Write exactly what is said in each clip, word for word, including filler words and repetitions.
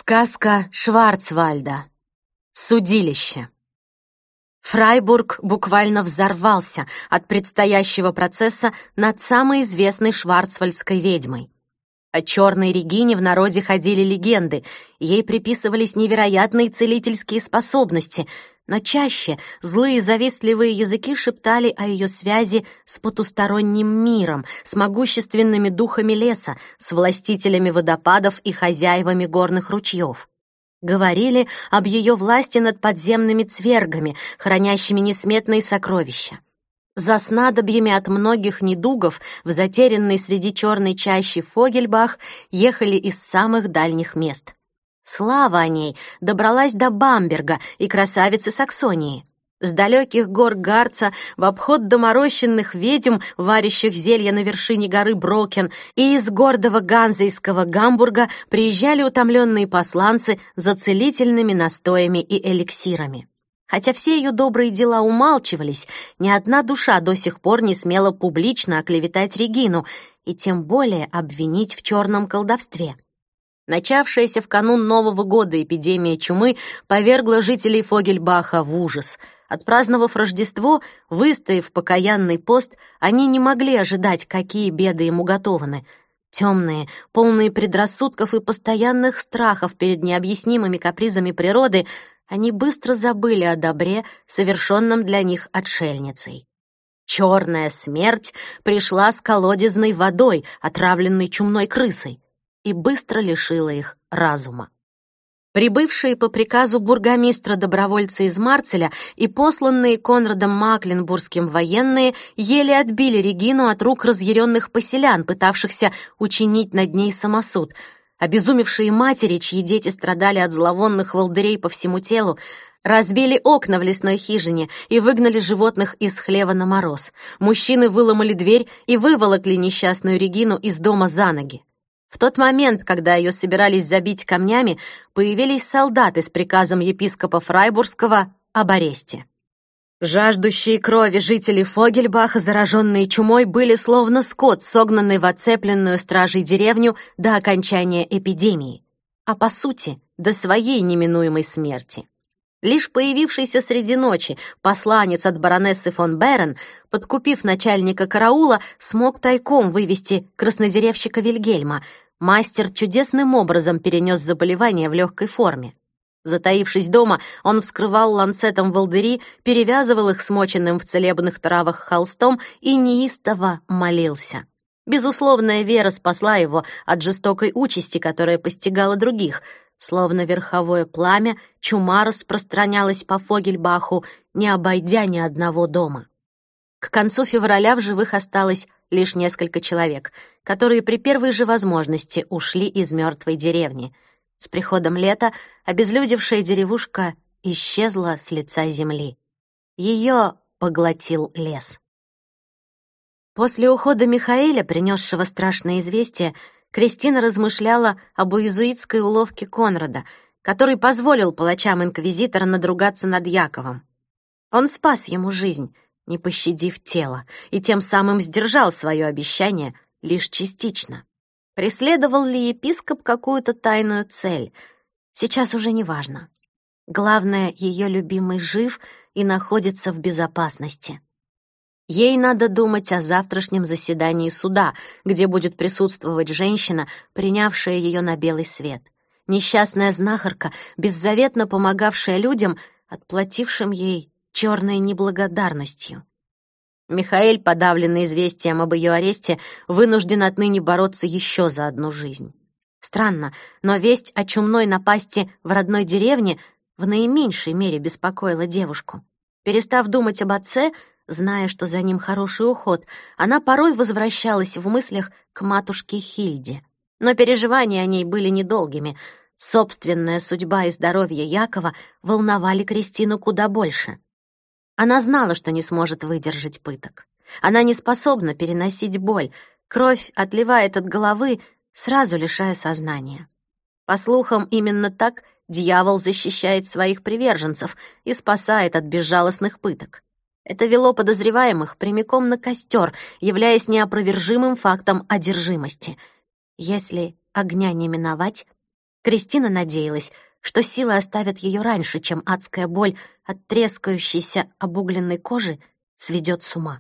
Сказка Шварцвальда. Судилище. Фрайбург буквально взорвался от предстоящего процесса над самой известной шварцвальдской ведьмой. О черной Регине в народе ходили легенды, ей приписывались невероятные целительские способности, но чаще злые завистливые языки шептали о ее связи с потусторонним миром, с могущественными духами леса, с властителями водопадов и хозяевами горных ручьев. Говорили об ее власти над подземными цвергами, хранящими несметные сокровища. За снадобьями от многих недугов в затерянный среди черной чащи Фогельбах ехали из самых дальних мест. Слава о ней добралась до Бамберга и красавицы Саксонии. С далеких гор Гарца в обход доморощенных ведьм, варящих зелья на вершине горы Брокен, и из гордого ганзейского Гамбурга приезжали утомленные посланцы за целительными настоями и эликсирами. Хотя все ее добрые дела умалчивались, ни одна душа до сих пор не смела публично оклеветать Регину и тем более обвинить в черном колдовстве. Начавшаяся в канун Нового года эпидемия чумы повергла жителей Фогельбаха в ужас. Отпраздновав Рождество, выстояв покаянный пост, они не могли ожидать, какие беды им уготованы. Темные, полные предрассудков и постоянных страхов перед необъяснимыми капризами природы, они быстро забыли о добре, совершенном для них отшельницей. Черная смерть пришла с колодезной водой, отравленной чумной крысой, и быстро лишила их разума. Прибывшие по приказу бургомистра добровольцы из Марцеля и посланные Конрадом Макленбургским военные еле отбили Регину от рук разъяренных поселян, пытавшихся учинить над ней самосуд. Обезумевшие матери, чьи дети страдали от зловонных волдырей по всему телу, разбили окна в лесной хижине и выгнали животных из хлева на мороз. Мужчины выломали дверь и выволокли несчастную Регину из дома за ноги. В тот момент, когда ее собирались забить камнями, появились солдаты с приказом епископа Фрайбургского об аресте. Жаждущие крови жители Фогельбаха, зараженные чумой, были словно скот, согнанный в оцепленную стражей деревню до окончания эпидемии, а по сути, до своей неминуемой смерти. Лишь появившийся среди ночи посланец от баронессы фон Берен, подкупив начальника караула, смог тайком вывести краснодеревщика Вильгельма. Мастер чудесным образом перенес заболевание в легкой форме. Затаившись дома, он вскрывал ланцетом волдыри, перевязывал их смоченным в целебных травах холстом и неистово молился. Безусловная вера спасла его от жестокой участи, которая постигала других. Словно верховое пламя, чума распространялась по Фогельбаху, не обойдя ни одного дома. К концу февраля в живых осталось лишь несколько человек, которые при первой же возможности ушли из мертвой деревни. С приходом лета обезлюдевшая деревушка исчезла с лица земли. Ее поглотил лес. После ухода Михаэля, принесшего страшное известие, Кристина размышляла об иезуитской уловке Конрада, который позволил палачам инквизитора надругаться над Яковом. Он спас ему жизнь, не пощадив тело, и тем самым сдержал свое обещание лишь частично. Преследовал ли епископ какую-то тайную цель? Сейчас уже не важно. Главное, ее любимый жив и находится в безопасности. Ей надо думать о завтрашнем заседании суда, где будет присутствовать женщина, принявшая ее на белый свет. Несчастная знахарка, беззаветно помогавшая людям, отплатившим ей черной неблагодарностью. Михаэль, подавленный известием об ее аресте, вынужден отныне бороться еще за одну жизнь. Странно, но весть о чумной напасти в родной деревне в наименьшей мере беспокоила девушку. Перестав думать об отце, зная, что за ним хороший уход, она порой возвращалась в мыслях к матушке Хильде. Но переживания о ней были недолгими. Собственная судьба и здоровье Якова волновали Кристину куда больше. Она знала, что не сможет выдержать пыток. Она не способна переносить боль. Кровь отливает от головы, сразу лишая сознания. По слухам, именно так дьявол защищает своих приверженцев и спасает от безжалостных пыток. Это вело подозреваемых прямиком на костер, являясь неопровержимым фактом одержимости. Если огня не миновать, Кристина надеялась, что силы оставят ее раньше, чем адская боль от трескающейся обугленной кожи сведет с ума.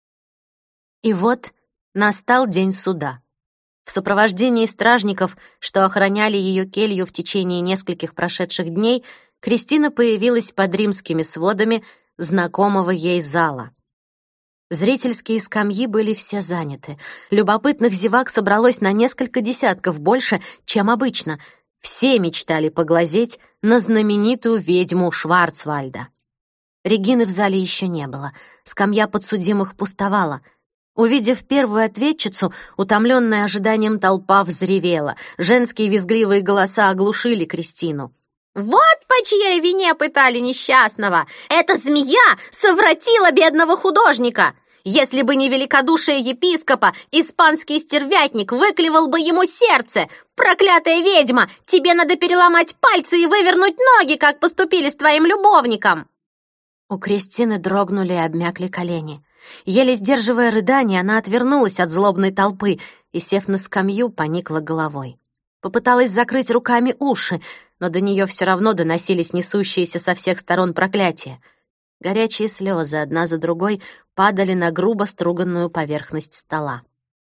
И вот настал день суда. В сопровождении стражников, что охраняли ее келью в течение нескольких прошедших дней, Кристина появилась под римскими сводами знакомого ей зала. Зрительские скамьи были все заняты. Любопытных зевак собралось на несколько десятков больше, чем обычно. Все мечтали поглазеть на знаменитую ведьму Шварцвальда. Регины в зале еще не было. Скамья подсудимых пустовала. Увидев первую ответчицу, утомленная ожиданием толпа взревела. Женские визгливые голоса оглушили Кристину. «Вот по чьей вине пытали несчастного! Эта змея совратила бедного художника! Если бы не великодушие епископа, испанский стервятник выклевал бы ему сердце! Проклятая ведьма! Тебе надо переломать пальцы и вывернуть ноги, как поступили с твоим любовником!» У Кристины дрогнули и обмякли колени. Еле сдерживая рыдание, она отвернулась от злобной толпы и, сев на скамью, поникла головой. Попыталась закрыть руками уши, но до нее все равно доносились несущиеся со всех сторон проклятия. Горячие слезы одна за другой падали на грубо струганную поверхность стола.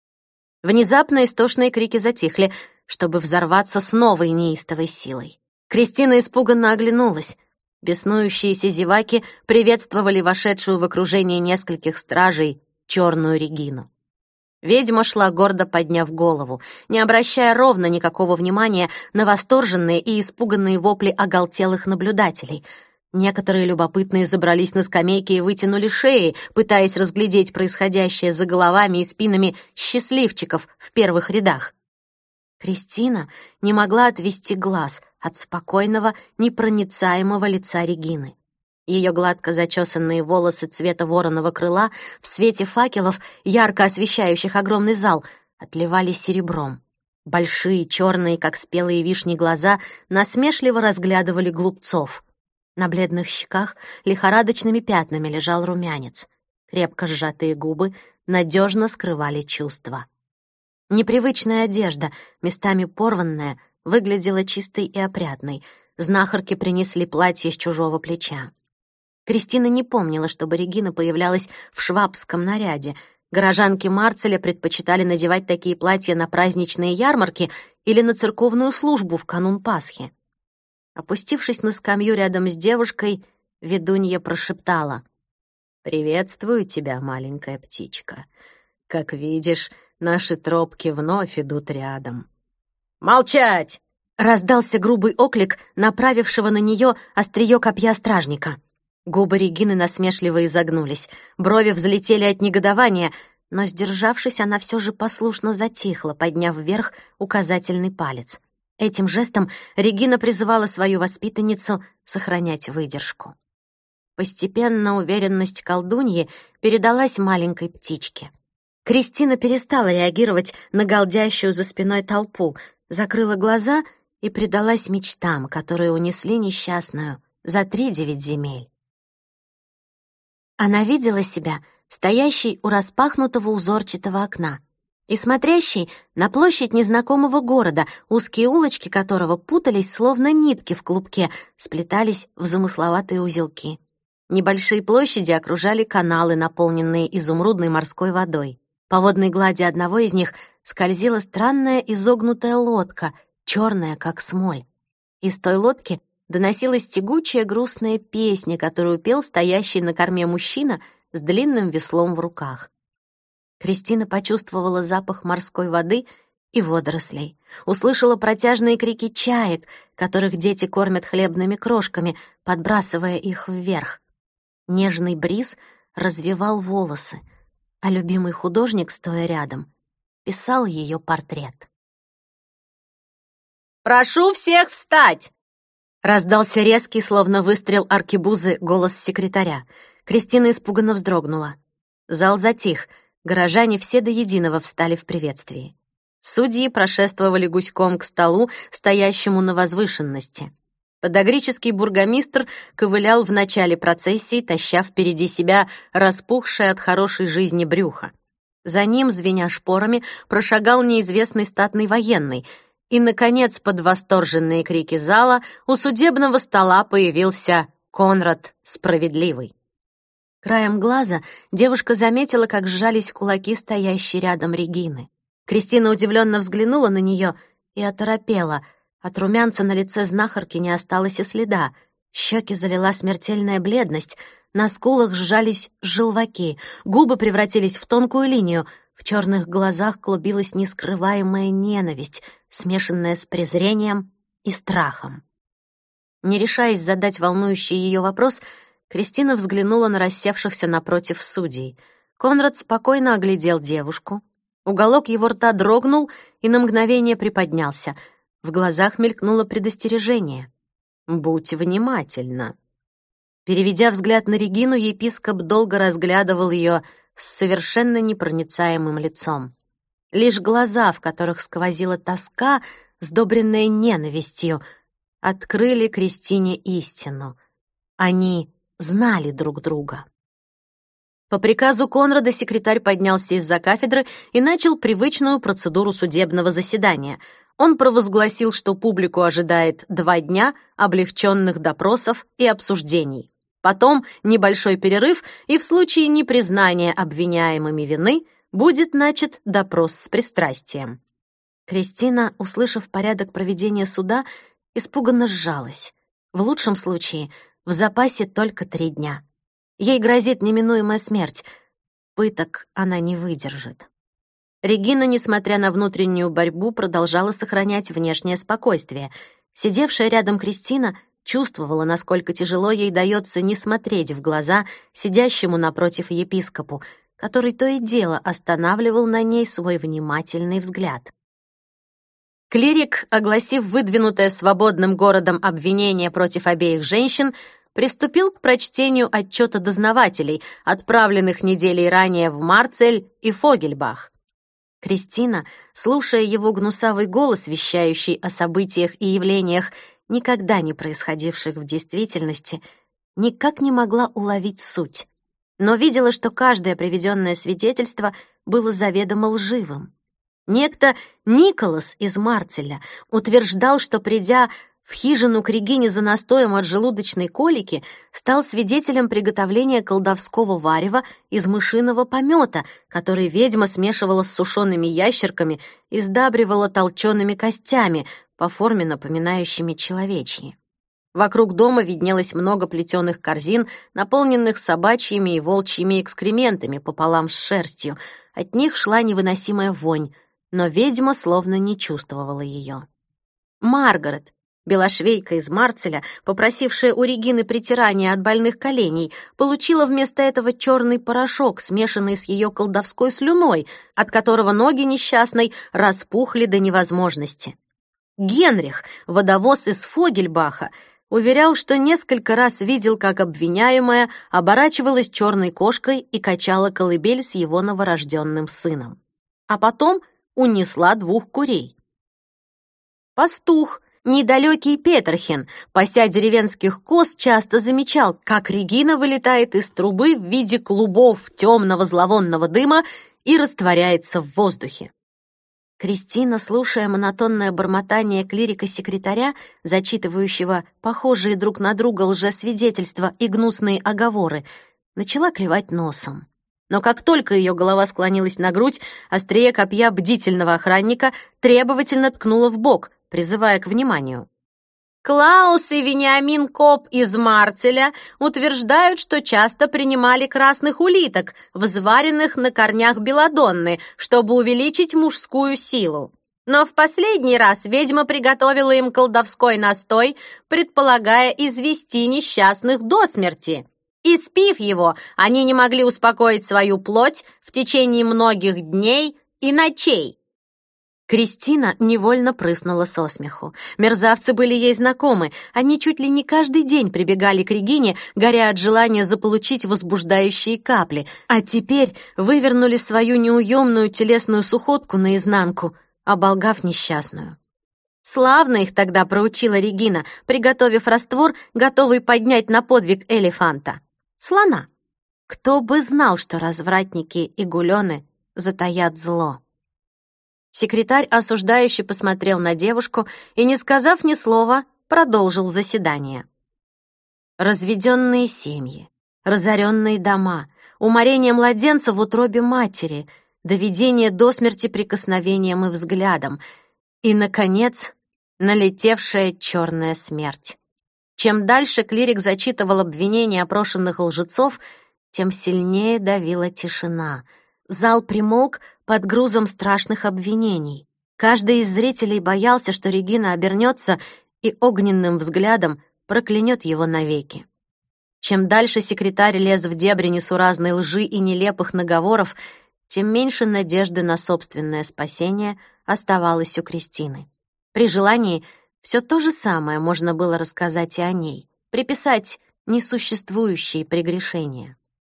Внезапно истошные крики затихли, чтобы взорваться с новой неистовой силой. Кристина испуганно оглянулась. Беснующиеся зеваки приветствовали вошедшую в окружение нескольких стражей черную Регину. Ведьма шла, гордо подняв голову, не обращая ровно никакого внимания на восторженные и испуганные вопли оголтелых наблюдателей. Некоторые любопытные забрались на скамейки и вытянули шеи, пытаясь разглядеть происходящее за головами и спинами счастливчиков в первых рядах. Кристина не могла отвести глаз от спокойного, непроницаемого лица Регины. Ее гладко зачесанные волосы цвета вороного крыла в свете факелов, ярко освещающих огромный зал, отливали серебром. Большие, черные, как спелые вишни, глаза насмешливо разглядывали глупцов. На бледных щеках лихорадочными пятнами лежал румянец. Крепко сжатые губы надежно скрывали чувства. Непривычная одежда, местами порванная, выглядела чистой и опрятной. Знахарки принесли платье с чужого плеча. Кристина не помнила, чтобы Регина появлялась в швабском наряде. Горожанки Марцеля предпочитали надевать такие платья на праздничные ярмарки или на церковную службу в канун Пасхи. Опустившись на скамью рядом с девушкой, ведунья прошептала: «Приветствую тебя, маленькая птичка. Как видишь, наши тропки вновь идут рядом». «Молчать!» — раздался грубый оклик, направившего на нее острие копья стражника. Губы Регины насмешливо изогнулись, брови взлетели от негодования, но, сдержавшись, она все же послушно затихла, подняв вверх указательный палец. Этим жестом Регина призывала свою воспитанницу сохранять выдержку. Постепенно уверенность колдуньи передалась маленькой птичке. Кристина перестала реагировать на галдящую за спиной толпу, закрыла глаза и предалась мечтам, которые унесли несчастную за три девять земель. Она видела себя стоящей у распахнутого узорчатого окна и смотрящей на площадь незнакомого города, узкие улочки которого путались, словно нитки в клубке, сплетались в замысловатые узелки. Небольшие площади окружали каналы, наполненные изумрудной морской водой. По водной глади одного из них скользила странная изогнутая лодка, черная, как смоль. Из той лодки доносилась тягучая грустная песня, которую пел стоящий на корме мужчина с длинным веслом в руках. Кристина почувствовала запах морской воды и водорослей, услышала протяжные крики чаек, которых дети кормят хлебными крошками, подбрасывая их вверх. Нежный бриз развевал волосы, а любимый художник, стоя рядом, писал ее портрет. «Прошу всех встать!» Раздался резкий, словно выстрел аркебузы, голос секретаря. Кристина испуганно вздрогнула. Зал затих, горожане все до единого встали в приветствии. Судьи прошествовали гуськом к столу, стоящему на возвышенности. Подогрический бургомистр ковылял в начале процессии, таща впереди себя распухшее от хорошей жизни брюхо. За ним, звеня шпорами, прошагал неизвестный статный военный. И, наконец, под восторженные крики зала у судебного стола появился Конрад Справедливый. Краем глаза девушка заметила, как сжались кулаки стоящей рядом Регины. Кристина удивленно взглянула на нее и оторопела. От румянца на лице знахарки не осталось и следа. Щеки залила смертельная бледность, на скулах сжались желваки, губы превратились в тонкую линию, в черных глазах клубилась нескрываемая ненависть, смешанная с презрением и страхом. Не решаясь задать волнующий ее вопрос, Кристина взглянула на рассевшихся напротив судей. Конрад спокойно оглядел девушку. Уголок его рта дрогнул и на мгновение приподнялся. В глазах мелькнуло предостережение. «Будь внимательна». Переведя взгляд на Регину, епископ долго разглядывал ее с совершенно непроницаемым лицом. Лишь глаза, в которых сквозила тоска, сдобренная ненавистью, открыли Кристине истину. Они знали друг друга. По приказу Конрада секретарь поднялся из-за кафедры и начал привычную процедуру судебного заседания. Он провозгласил, что публику ожидает два дня облегченных допросов и обсуждений. Потом небольшой перерыв, и в случае непризнания обвиняемыми вины будет начат допрос с пристрастием. Кристина, услышав порядок проведения суда, испуганно сжалась. В лучшем случае в запасе только три дня. Ей грозит неминуемая смерть. Пыток она не выдержит. Регина, несмотря на внутреннюю борьбу, продолжала сохранять внешнее спокойствие. Сидевшая рядом Кристина чувствовала, насколько тяжело ей дается не смотреть в глаза сидящему напротив епископу, который то и дело останавливал на ней свой внимательный взгляд. Клирик, огласив выдвинутое свободным городом обвинение против обеих женщин, приступил к прочтению отчета дознавателей, отправленных неделей ранее в Марцель и Фогельбах. Кристина, слушая его гнусавый голос, вещающий о событиях и явлениях, никогда не происходивших в действительности, никак не могла уловить суть, но видела, что каждое приведенное свидетельство было заведомо лживым. Некто Николас из Марцеля утверждал, что, придя в хижину к Регине за настоем от желудочной колики, стал свидетелем приготовления колдовского варева из мышиного помета, который ведьма смешивала с сушеными ящерками и сдабривала толчеными костями, по форме напоминающими человечьи. Вокруг дома виднелось много плетеных корзин, наполненных собачьими и волчьими экскрементами пополам с шерстью. От них шла невыносимая вонь, но ведьма словно не чувствовала ее. Маргарет, белошвейка из Марцеля, попросившая у Регины притирания от больных коленей, получила вместо этого черный порошок, смешанный с ее колдовской слюной, от которого ноги несчастной распухли до невозможности. Генрих, водовоз из Фогельбаха, уверял, что несколько раз видел, как обвиняемая оборачивалась черной кошкой и качала колыбель с его новорожденным сыном. А потом унесла двух курей. Пастух, недалекий Петерхен, пася деревенских коз, часто замечал, как Регина вылетает из трубы в виде клубов темного зловонного дыма и растворяется в воздухе. Кристина, слушая монотонное бормотание клирика-секретаря, зачитывающего похожие друг на друга лжесвидетельства и гнусные оговоры, начала клевать носом. Но как только ее голова склонилась на грудь, острие копья бдительного охранника требовательно ткнуло в бок, призывая к вниманию. Клаус и Вениамин Коп из Марцеля утверждают, что часто принимали красных улиток, взваренных на корнях белладонны, чтобы увеличить мужскую силу. Но в последний раз ведьма приготовила им колдовской настой, предполагая извести несчастных до смерти. Испив его, они не могли успокоить свою плоть в течение многих дней и ночей. Кристина невольно прыснула со смеху. Мерзавцы были ей знакомы. Они чуть ли не каждый день прибегали к Регине, горя от желания заполучить возбуждающие капли, а теперь вывернули свою неуемную телесную сухотку наизнанку, оболгав несчастную. Славно их тогда проучила Регина, приготовив раствор, готовый поднять на подвиг элефанта. Слона. Кто бы знал, что развратники и гулены затаят зло. Секретарь осуждающе посмотрел на девушку и, не сказав ни слова, продолжил заседание. Разведенные семьи, разоренные дома, уморение младенца в утробе матери, доведение до смерти прикосновением и взглядом и, наконец, налетевшая черная смерть. Чем дальше клирик зачитывал обвинения опрошенных лжецов, тем сильнее давила тишина. Зал примолк под грузом страшных обвинений. Каждый из зрителей боялся, что Регина обернется и огненным взглядом проклянет его навеки. Чем дальше секретарь лез в дебри несуразной лжи и нелепых наговоров, тем меньше надежды на собственное спасение оставалось у Кристины. При желании все то же самое можно было рассказать и о ней, приписать несуществующие прегрешения.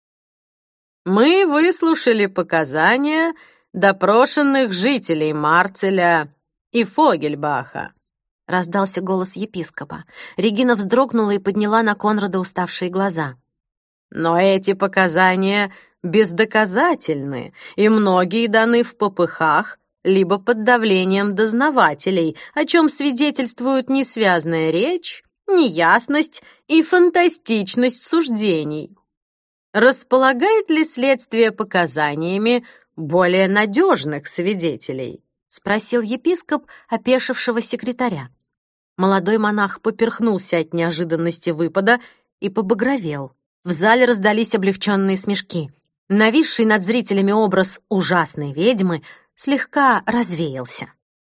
«Мы выслушали показания допрошенных жителей Марцеля и Фогельбаха», — раздался голос епископа. Регина вздрогнула и подняла на Конрада уставшие глаза. «Но эти показания бездоказательны, и многие даны в попыхах, либо под давлением дознавателей, о чем свидетельствуют несвязная речь, неясность и фантастичность суждений. Располагает ли следствие показаниями более надежных свидетелей?» — спросил епископ опешившего секретаря. Молодой монах поперхнулся от неожиданности выпада и побагровел. В зале раздались облегченные смешки. Нависший над зрителями образ ужасной ведьмы слегка развеялся.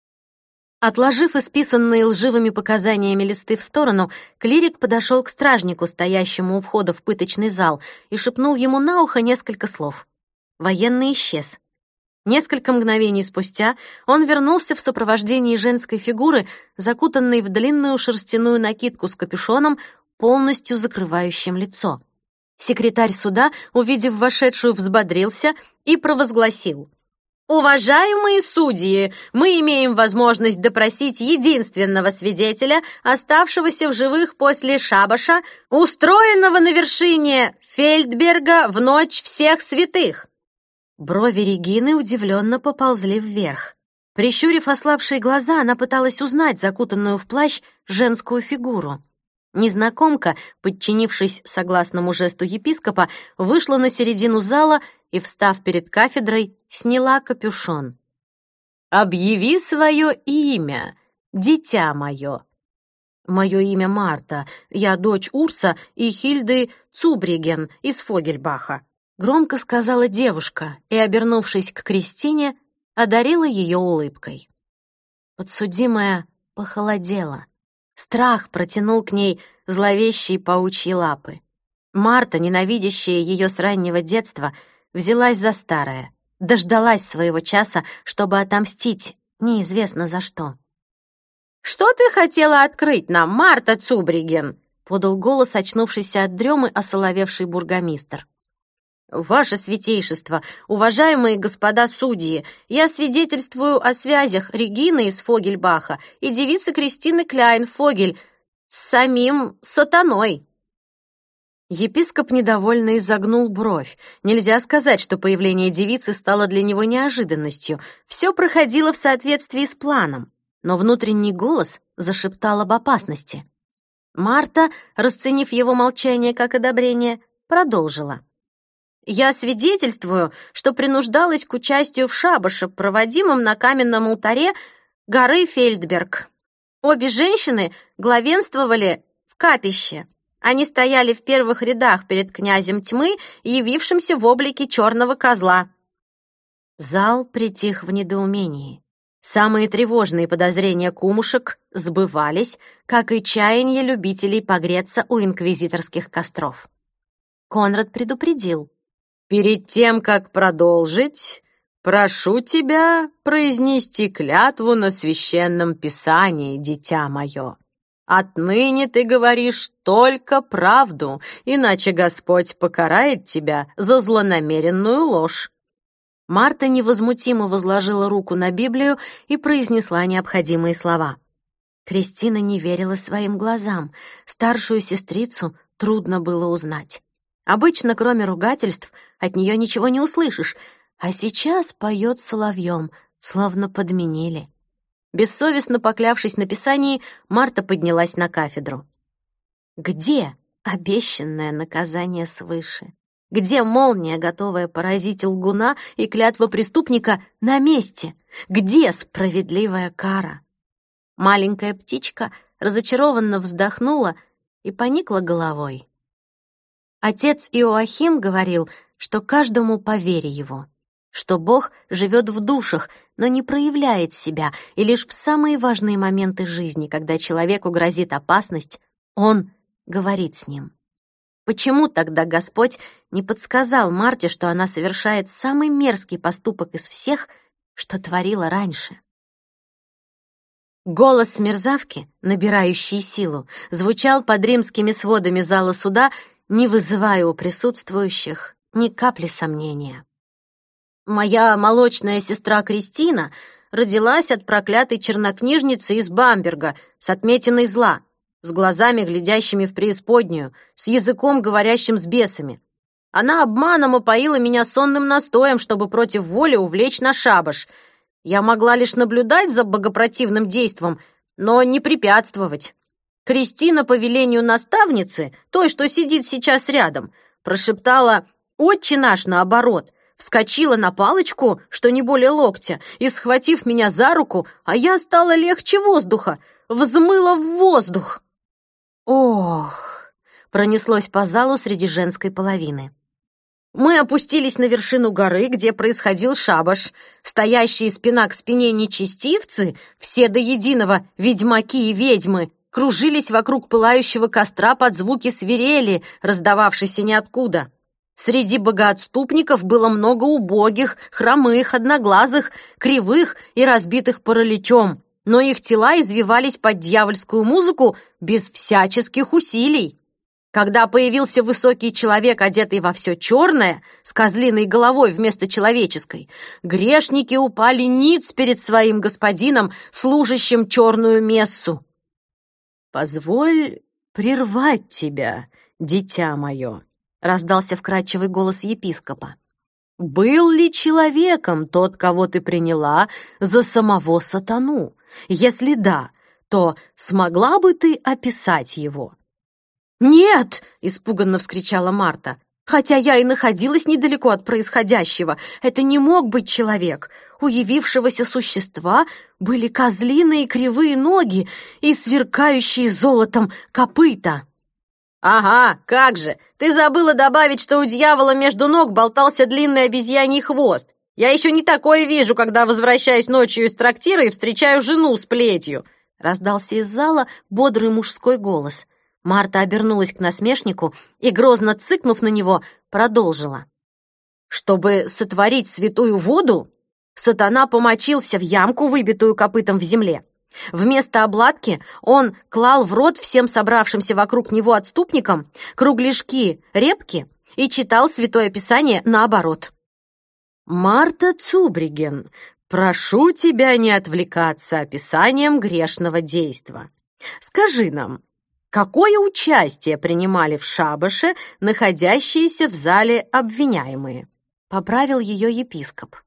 Отложив исписанные лживыми показаниями листы в сторону, клирик подошел к стражнику, стоящему у входа в пыточный зал, и шепнул ему на ухо несколько слов. Военный исчез. Несколько мгновений спустя он вернулся в сопровождении женской фигуры, закутанной в длинную шерстяную накидку с капюшоном, полностью закрывающим лицо. Секретарь суда, увидев вошедшую, взбодрился и провозгласил: «Уважаемые судьи, мы имеем возможность допросить единственного свидетеля, оставшегося в живых после шабаша, устроенного на вершине Фельдберга в ночь всех святых». Брови Регины удивленно поползли вверх. Прищурив ослабшие глаза, она пыталась узнать закутанную в плащ женскую фигуру. Незнакомка, подчинившись согласному жесту епископа, вышла на середину зала и, встав перед кафедрой, сняла капюшон. «Объяви свое имя, дитя мое». «Мое имя Марта. Я дочь Урса и Хильды Цубриген из Фогельбаха», — громко сказала девушка и, обернувшись к Кристине, одарила ее улыбкой. Подсудимая похолодела. Страх протянул к ней зловещие паучьи лапы. Марта, ненавидящая ее с раннего детства, взялась за старое, дождалась своего часа, чтобы отомстить неизвестно за что. «Что ты хотела открыть нам, Марта Цубриген?» — подал голос очнувшийся от дремы осоловевший бургомистр. «Ваше святейшество, уважаемые господа судьи, я свидетельствую о связях Регины из Фогельбаха и девицы Кристины Кляйн-Фогель с самим сатаной». Епископ недовольно изогнул бровь. Нельзя сказать, что появление девицы стало для него неожиданностью. Все проходило в соответствии с планом, но внутренний голос зашептал об опасности. Марта, расценив его молчание как одобрение, продолжила. «Я свидетельствую, что принуждалась к участию в шабаше, проводимом на каменном алтаре горы Фельдберг. Обе женщины главенствовали в капище. Они стояли в первых рядах перед князем тьмы, явившимся в облике черного козла». Зал притих в недоумении. Самые тревожные подозрения кумушек сбывались, как и чаяния любителей погреться у инквизиторских костров. Конрад предупредил. «Перед тем, как продолжить, прошу тебя произнести клятву на священном писании, дитя мое. Отныне ты говоришь только правду, иначе Господь покарает тебя за злонамеренную ложь». Марта невозмутимо возложила руку на Библию и произнесла необходимые слова. Кристина не верила своим глазам. Старшую сестрицу трудно было узнать. Обычно, кроме ругательств, от нее ничего не услышишь, а сейчас поет соловьем, словно подменили. Бессовестно поклявшись на писании, Марта поднялась на кафедру. Где обещанное наказание свыше? Где молния, готовая поразить лгуна, и клятва преступника на месте? Где справедливая кара? Маленькая птичка разочарованно вздохнула и поникла головой. Отец Иоахим говорил, что каждому по вере его, что Бог живет в душах, но не проявляет себя, и лишь в самые важные моменты жизни, когда человеку грозит опасность, Он говорит с ним. Почему тогда Господь не подсказал Марте, что она совершает самый мерзкий поступок из всех, что творила раньше? Голос мерзавки, набирающий силу, звучал под римскими сводами зала суда, не вызывая у присутствующих ни капли сомнения. «Моя молочная сестра Кристина родилась от проклятой чернокнижницы из Бамберга с отметиной зла, с глазами, глядящими в преисподнюю, с языком, говорящим с бесами. Она обманом опоила меня сонным настоем, чтобы против воли увлечь на шабаш. Я могла лишь наблюдать за богопротивным действом, но не препятствовать. Кристина по велению наставницы, той, что сидит сейчас рядом, прошептала «Отче наш» наоборот, вскочила на палочку, что не более локтя, и, схватив меня за руку, а я стала легче воздуха, взмыла в воздух. «Ох!» — пронеслось по залу среди женской половины. Мы опустились на вершину горы, где происходил шабаш. Стоящие спина к спине нечестивцы, все до единого ведьмаки и ведьмы, кружились вокруг пылающего костра под звуки свирели, раздававшейся ниоткуда. Среди богоотступников было много убогих, хромых, одноглазых, кривых и разбитых параличом, но их тела извивались под дьявольскую музыку без всяческих усилий. Когда появился высокий человек, одетый во все черное, с козлиной головой вместо человеческой, грешники упали ниц перед своим господином, служащим черную мессу. «Позволь прервать тебя, дитя мое», — раздался вкрадчивый голос епископа. «Был ли человеком тот, кого ты приняла за самого сатану? Если да, то смогла бы ты описать его?» «Нет!» — испуганно вскричала Марта. «Хотя я и находилась недалеко от происходящего, это не мог быть человек. У явившегося существа были козлиные кривые ноги и сверкающие золотом копыта». «Ага, как же! Ты забыла добавить, что у дьявола между ног болтался длинный обезьяний хвост. Я еще не такое вижу, когда возвращаюсь ночью из трактира и встречаю жену с плетью!» Раздался из зала бодрый мужской голос. Марта обернулась к насмешнику и, грозно цыкнув на него, продолжила. «Чтобы сотворить святую воду, сатана помочился в ямку, выбитую копытом в земле. Вместо обладки он клал в рот всем собравшимся вокруг него отступникам кругляшки, репки и читал Святое Писание наоборот». «Марта Цубриген, прошу тебя не отвлекаться описанием грешного действа. Скажи нам, какое участие принимали в шабаше находящиеся в зале обвиняемые?» — поправил ее епископ.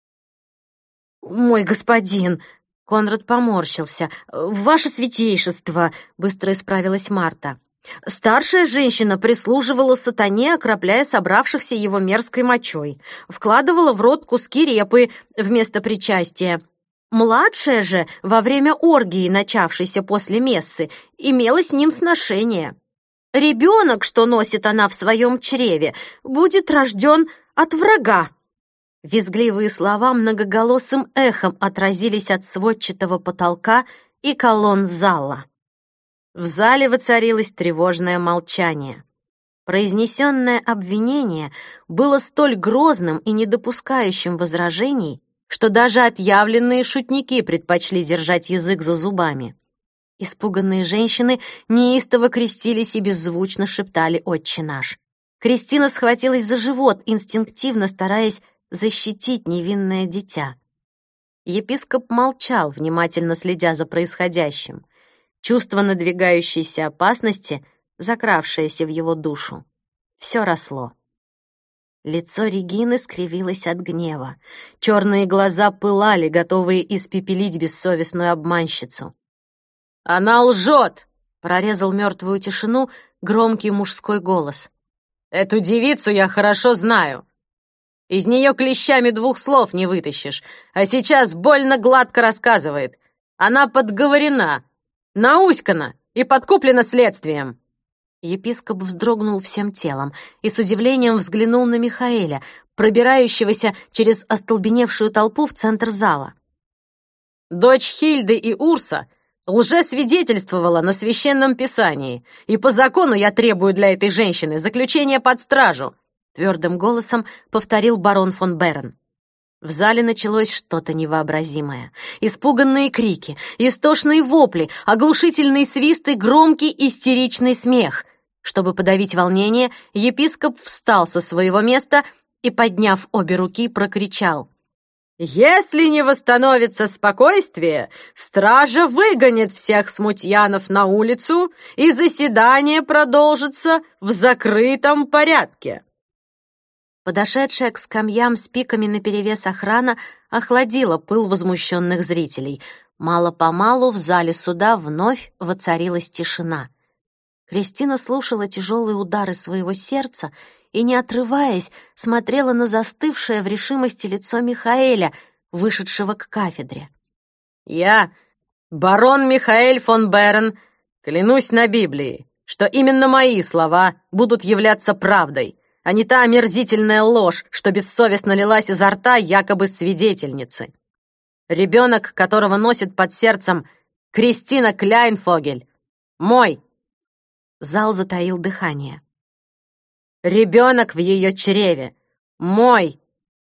«Мой господин!» — Конрад поморщился. «Ваше святейшество!» — быстро исправилась Марта. «Старшая женщина прислуживала сатане, окропляя собравшихся его мерзкой мочой, вкладывала в рот куски репы вместо причастия. Младшая же, во время оргии, начавшейся после мессы, имела с ним сношение. Ребенок, что носит она в своем чреве, будет рожден от врага». Визгливые слова многоголосым эхом отразились от сводчатого потолка и колонн зала. В зале воцарилось тревожное молчание. Произнесенное обвинение было столь грозным и не допускающим возражений, что даже отъявленные шутники предпочли держать язык за зубами. Испуганные женщины неистово крестились и беззвучно шептали «Отче наш». Кристина схватилась за живот, инстинктивно стараясь защитить невинное дитя. Епископ молчал, внимательно следя за происходящим. Чувство надвигающейся опасности, закравшееся в его душу, все росло. Лицо Регины скривилось от гнева. Черные глаза пылали, готовые испепелить бессовестную обманщицу. «Она лжет!» — прорезал мертвую тишину громкий мужской голос. «Эту девицу я хорошо знаю. Из нее клещами двух слов не вытащишь, а сейчас больно гладко рассказывает. Она подговорена, науськана и подкуплена следствием». Епископ вздрогнул всем телом и с удивлением взглянул на Михаэля, пробирающегося через остолбеневшую толпу в центр зала. «Дочь Хильды и Урса лжесвидетельствовала на священном писании, и по закону я требую для этой женщины заключения под стражу», твердым голосом повторил барон фон Берен. В зале началось что-то невообразимое. Испуганные крики, истошные вопли, оглушительный свист и громкий истеричный смех. Чтобы подавить волнение, епископ встал со своего места и, подняв обе руки, прокричал: «Если не восстановится спокойствие, стража выгонит всех смутьянов на улицу, и заседание продолжится в закрытом порядке». Подошедшая к скамьям с пиками наперевес охрана охладила пыл возмущенных зрителей. Мало-помалу в зале суда вновь воцарилась тишина. Кристина слушала тяжелые удары своего сердца и, не отрываясь, смотрела на застывшее в решимости лицо Михаэля, вышедшего к кафедре. «Я, барон Михаэль фон Берен, клянусь на Библии, что именно мои слова будут являться правдой, а не та омерзительная ложь, что бессовестно лилась изо рта якобы свидетельницы. Ребенок, которого носит под сердцем Кристина Кляйнфогель, мой». Зал затаил дыхание. «Ребенок в ее чреве, мой.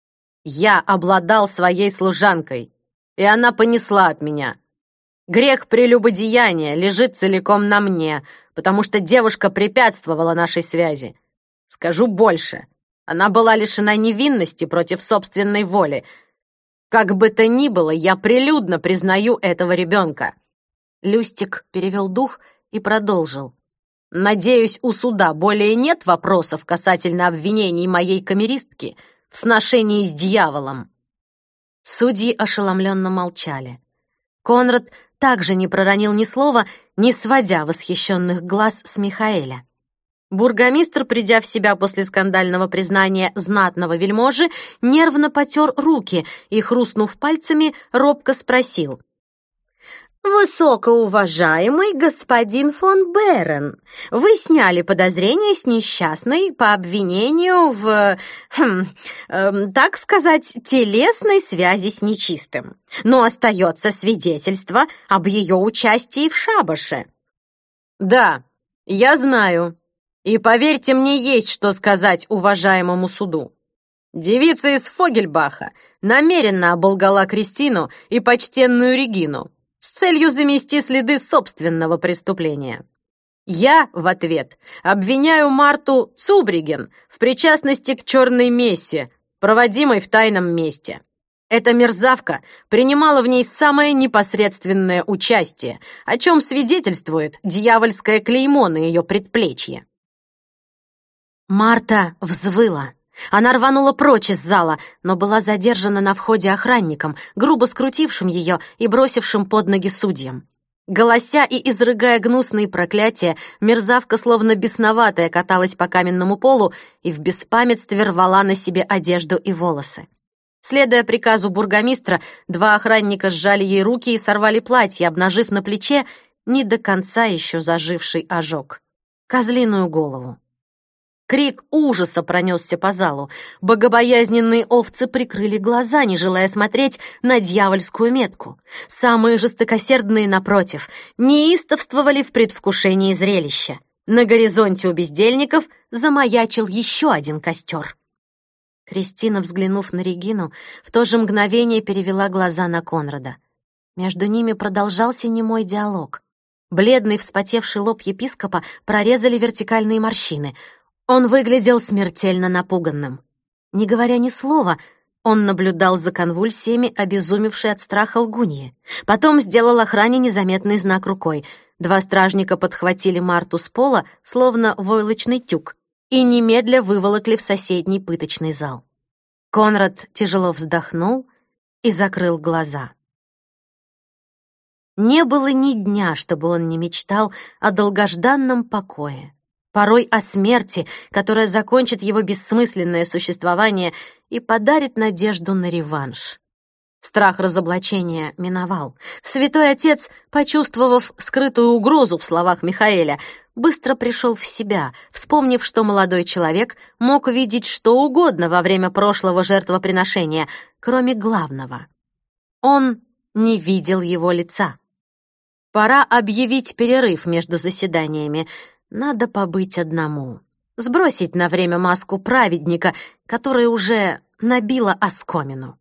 Я обладал своей служанкой, и она понесла от меня. Грех прелюбодеяния лежит целиком на мне, потому что девушка препятствовала нашей связи. Скажу больше, она была лишена невинности против собственной воли. Как бы то ни было, я прилюдно признаю этого ребенка». Люстик перевел дух и продолжил. «Надеюсь, у суда более нет вопросов касательно обвинений моей камеристки в сношении с дьяволом». Судьи ошеломленно молчали. Конрад также не проронил ни слова, не сводя восхищенных глаз с Михаэля. Бургомистр, придя в себя после скандального признания знатного вельможи, нервно потер руки и, хрустнув пальцами, робко спросил: «Высокоуважаемый господин фон Берен, вы сняли подозрение с несчастной по обвинению в, хм, э, так сказать, телесной связи с нечистым, но остается свидетельство об ее участии в шабаше». «Да, я знаю. И поверьте мне, есть что сказать уважаемому суду. Девица из Фогельбаха намеренно оболгала Кристину и почтенную Регину с целью замести следы собственного преступления. Я в ответ обвиняю Марту Цубриген в причастности к черной мессе, проводимой в тайном месте. Эта мерзавка принимала в ней самое непосредственное участие, о чем свидетельствует дьявольское клеймо на ее предплечье». Марта взвыла. Она рванула прочь из зала, но была задержана на входе охранником, грубо скрутившим ее и бросившим под ноги судьям. Голося и изрыгая гнусные проклятия, мерзавка, словно бесноватая, каталась по каменному полу и в беспамятстве рвала на себе одежду и волосы. Следуя приказу бургомистра, два охранника сжали ей руки и сорвали платье, обнажив на плече не до конца еще заживший ожог — козлиную голову. Крик ужаса пронесся по залу. Богобоязненные овцы прикрыли глаза, не желая смотреть на дьявольскую метку. Самые жестокосердные, напротив, неистовствовали в предвкушении зрелища. На горизонте у бездельников замаячил еще один костер. Кристина, взглянув на Регину, в то же мгновение перевела глаза на Конрада. Между ними продолжался немой диалог. Бледный, вспотевший лоб епископа прорезали вертикальные морщины — он выглядел смертельно напуганным. Не говоря ни слова, он наблюдал за конвульсиями, обезумевшей от страха лгуньи. Потом сделал охране незаметный знак рукой. Два стражника подхватили Марту с пола, словно войлочный тюк, и немедля выволокли в соседний пыточный зал. Конрад тяжело вздохнул и закрыл глаза. Не было ни дня, чтобы он не мечтал о долгожданном покое, порой о смерти, которая закончит его бессмысленное существование и подарит надежду на реванш. Страх разоблачения миновал. Святой Отец, почувствовав скрытую угрозу в словах Михаэля, быстро пришел в себя, вспомнив, что молодой человек мог видеть что угодно во время прошлого жертвоприношения, кроме главного. Он не видел его лица. Пора объявить перерыв между заседаниями. Надо побыть одному. Сбросить на время маску праведника, которая уже набила оскомину.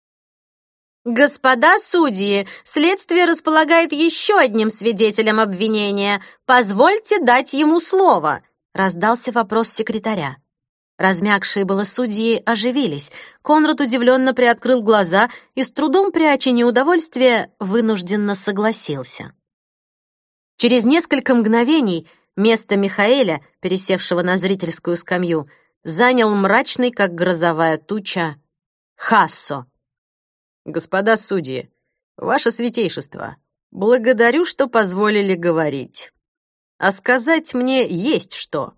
«Господа судьи, следствие располагает еще одним свидетелем обвинения. Позвольте дать ему слово», — раздался вопрос секретаря. Размягшие было судьи оживились. Конрад удивленно приоткрыл глаза и, с трудом пряча неудовольствие, вынужденно согласился. Через несколько мгновений место Михаэля, пересевшего на зрительскую скамью, занял мрачный, как грозовая туча, Хассо. «Господа судьи, ваше святейшество, благодарю, что позволили говорить. А сказать мне есть что».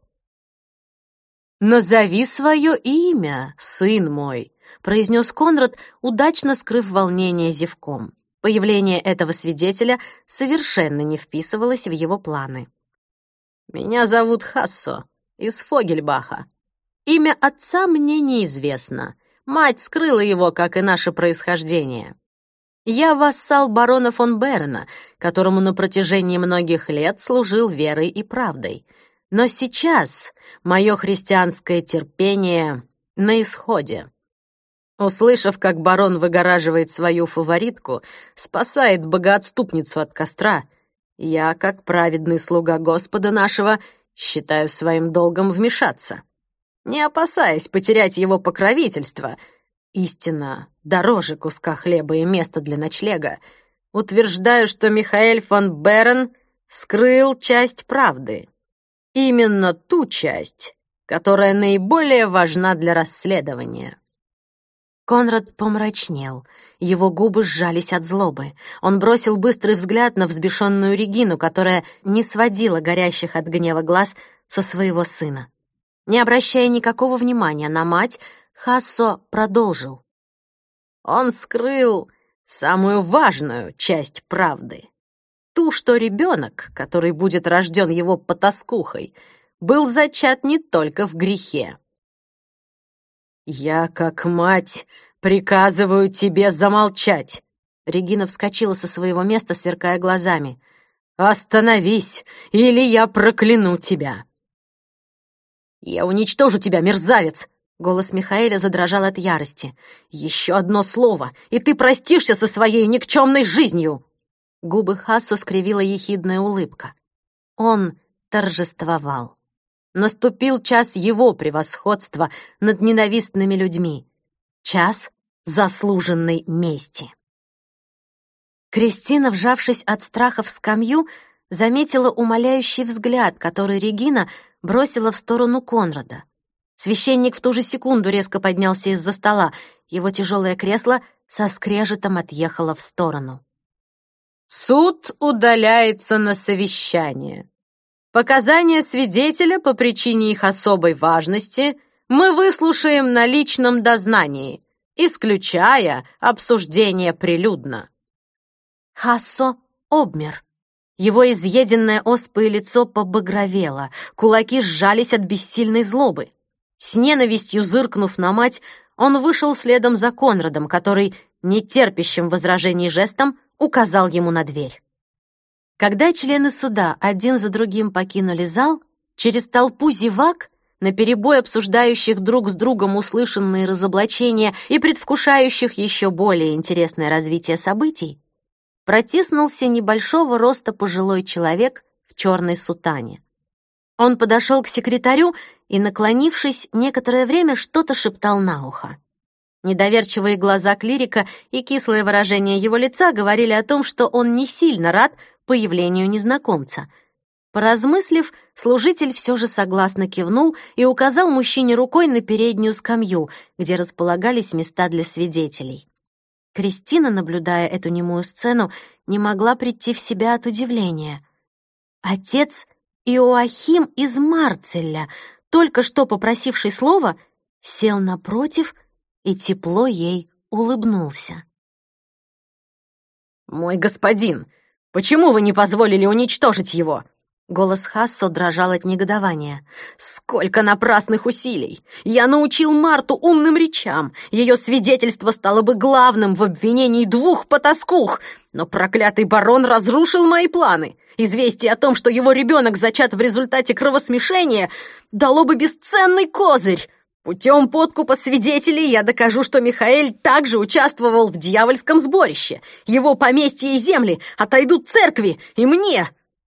«Назови свое имя, сын мой», — произнес Конрад, удачно скрыв волнение зевком. Появление этого свидетеля совершенно не вписывалось в его планы. «Меня зовут Хассо, из Фогельбаха. Имя отца мне неизвестно. Мать скрыла его, как и наше происхождение. Я вассал барона фон Берена, которому на протяжении многих лет служил верой и правдой. Но сейчас мое христианское терпение на исходе. Услышав, как барон выгораживает свою фаворитку, спасает богоотступницу от костра, я, как праведный слуга Господа нашего, считаю своим долгом вмешаться. Не опасаясь потерять его покровительство, истина дороже куска хлеба и места для ночлега, утверждаю, что Михаэль фон Берен скрыл часть правды. Именно ту часть, которая наиболее важна для расследования». Конрад помрачнел. Его губы сжались от злобы. Он бросил быстрый взгляд на взбешенную Регину, которая не сводила горящих от гнева глаз со своего сына. Не обращая никакого внимания на мать, Хассо продолжил. Он скрыл самую важную часть правды. Ту, что ребенок, который будет рожден его потаскухой, был зачат не только в грехе. «Я, как мать, приказываю тебе замолчать!» Регина вскочила со своего места, сверкая глазами. «Остановись, или я прокляну тебя!» «Я уничтожу тебя, мерзавец!» Голос Михаэля задрожал от ярости. «Еще одно слово, и ты простишься со своей никчемной жизнью!» Губы Хассо скривила ехидная улыбка. Он торжествовал. Наступил час его превосходства над ненавистными людьми. Час заслуженной мести. Кристина, вжавшись от страха в скамью, заметила умоляющий взгляд, который Регина бросила в сторону Конрада. Священник в ту же секунду резко поднялся из-за стола. Его тяжелое кресло со скрежетом отъехало в сторону. «Суд удаляется на совещание. Показания свидетеля по причине их особой важности мы выслушаем на личном дознании, исключая обсуждение прилюдно». Хассо обмер. Его изъеденное оспой лицо побагровело, кулаки сжались от бессильной злобы. С ненавистью зыркнув на мать, он вышел следом за Конрадом, который, нетерпящим возражений жестом, указал ему на дверь. Когда члены суда один за другим покинули зал, через толпу зевак, наперебой обсуждающих друг с другом услышанные разоблачения и предвкушающих еще более интересное развитие событий, протиснулся небольшого роста пожилой человек в черной сутане. Он подошел к секретарю и, наклонившись, некоторое время что-то шептал на ухо. Недоверчивые глаза клирика и кислое выражение его лица говорили о том, что он не сильно рад появлению незнакомца. Поразмыслив, Служитель все же согласно кивнул и указал мужчине рукой на переднюю скамью, где располагались места для свидетелей. Кристина, наблюдая эту немую сцену, не могла прийти в себя от удивления. Отец Иоахим из Марцеля, только что попросивший слова, сел напротив и тепло ей улыбнулся. «Мой господин, почему вы не позволили уничтожить его?» Голос Хассо дрожал от негодования. «Сколько напрасных усилий! Я научил Марту умным речам. Ее свидетельство стало бы главным в обвинении двух потаскух. Но проклятый барон разрушил мои планы. Известие о том, что его ребенок зачат в результате кровосмешения, дало бы бесценный козырь. Путем подкупа свидетелей я докажу, что Михаэль также участвовал в дьявольском сборище. Его поместье и земли отойдут церкви и мне».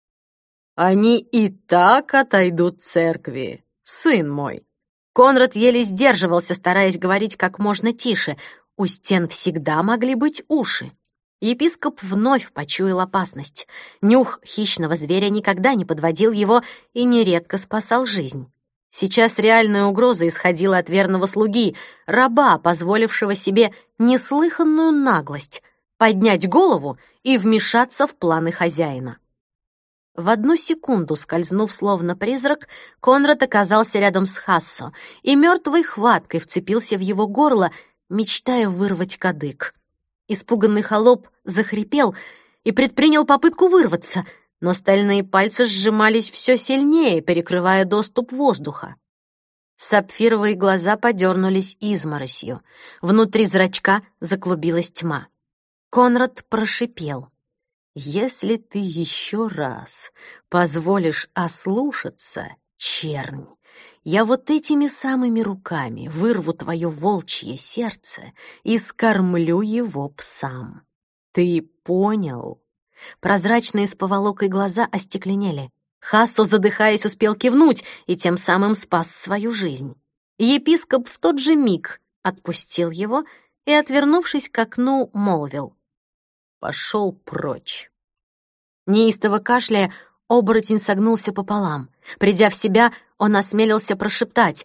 «Они и так отойдут церкви, сын мой». Конрад еле сдерживался, стараясь говорить как можно тише. У стен всегда могли быть уши. Епископ вновь почуял опасность. Нюх хищного зверя никогда не подводил его и нередко спасал жизнь. Сейчас реальная угроза исходила от верного слуги, раба, позволившего себе неслыханную наглость поднять голову и вмешаться в планы хозяина. В одну секунду, скользнув словно призрак, Конрад оказался рядом с Хассо и мертвой хваткой вцепился в его горло, мечтая вырвать кадык. Испуганный холоп захрипел и предпринял попытку вырваться, но стальные пальцы сжимались все сильнее, перекрывая доступ воздуха. Сапфировые глаза подернулись изморосью. Внутри зрачка заклубилась тьма. Конрад прошипел: «Если ты еще раз позволишь ослушаться, чернь, я вот этими самыми руками вырву твое волчье сердце и скормлю его псам. Ты понял?» Прозрачные с поволокой глаза остекленели. Хассо, задыхаясь, успел кивнуть и тем самым спас свою жизнь. Епископ в тот же миг отпустил его и, отвернувшись к окну, молвил: «Пошел прочь». Неистово кашляя, оборотень согнулся пополам. Придя в себя, он осмелился прошептать: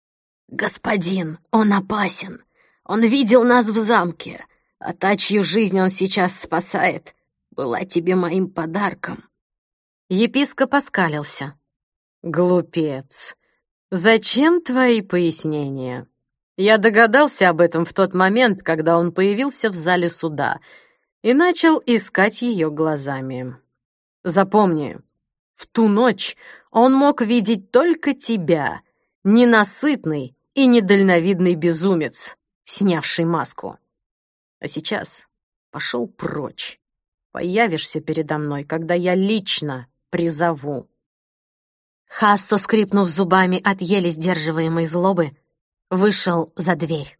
«Господин, он опасен. Он видел нас в замке, а та, чью жизнь он сейчас спасает, была тебе моим подарком». Епископ оскалился. «Глупец, зачем твои пояснения? Я догадался об этом в тот момент, когда он появился в зале суда и начал искать ее глазами. Запомни, в ту ночь он мог видеть только тебя, ненасытный и недальновидный безумец, снявший маску. А сейчас пошел прочь. Появишься передо мной, когда я лично призову». Хассо, скрипнув зубами от еле сдерживаемой злобы, вышел за дверь.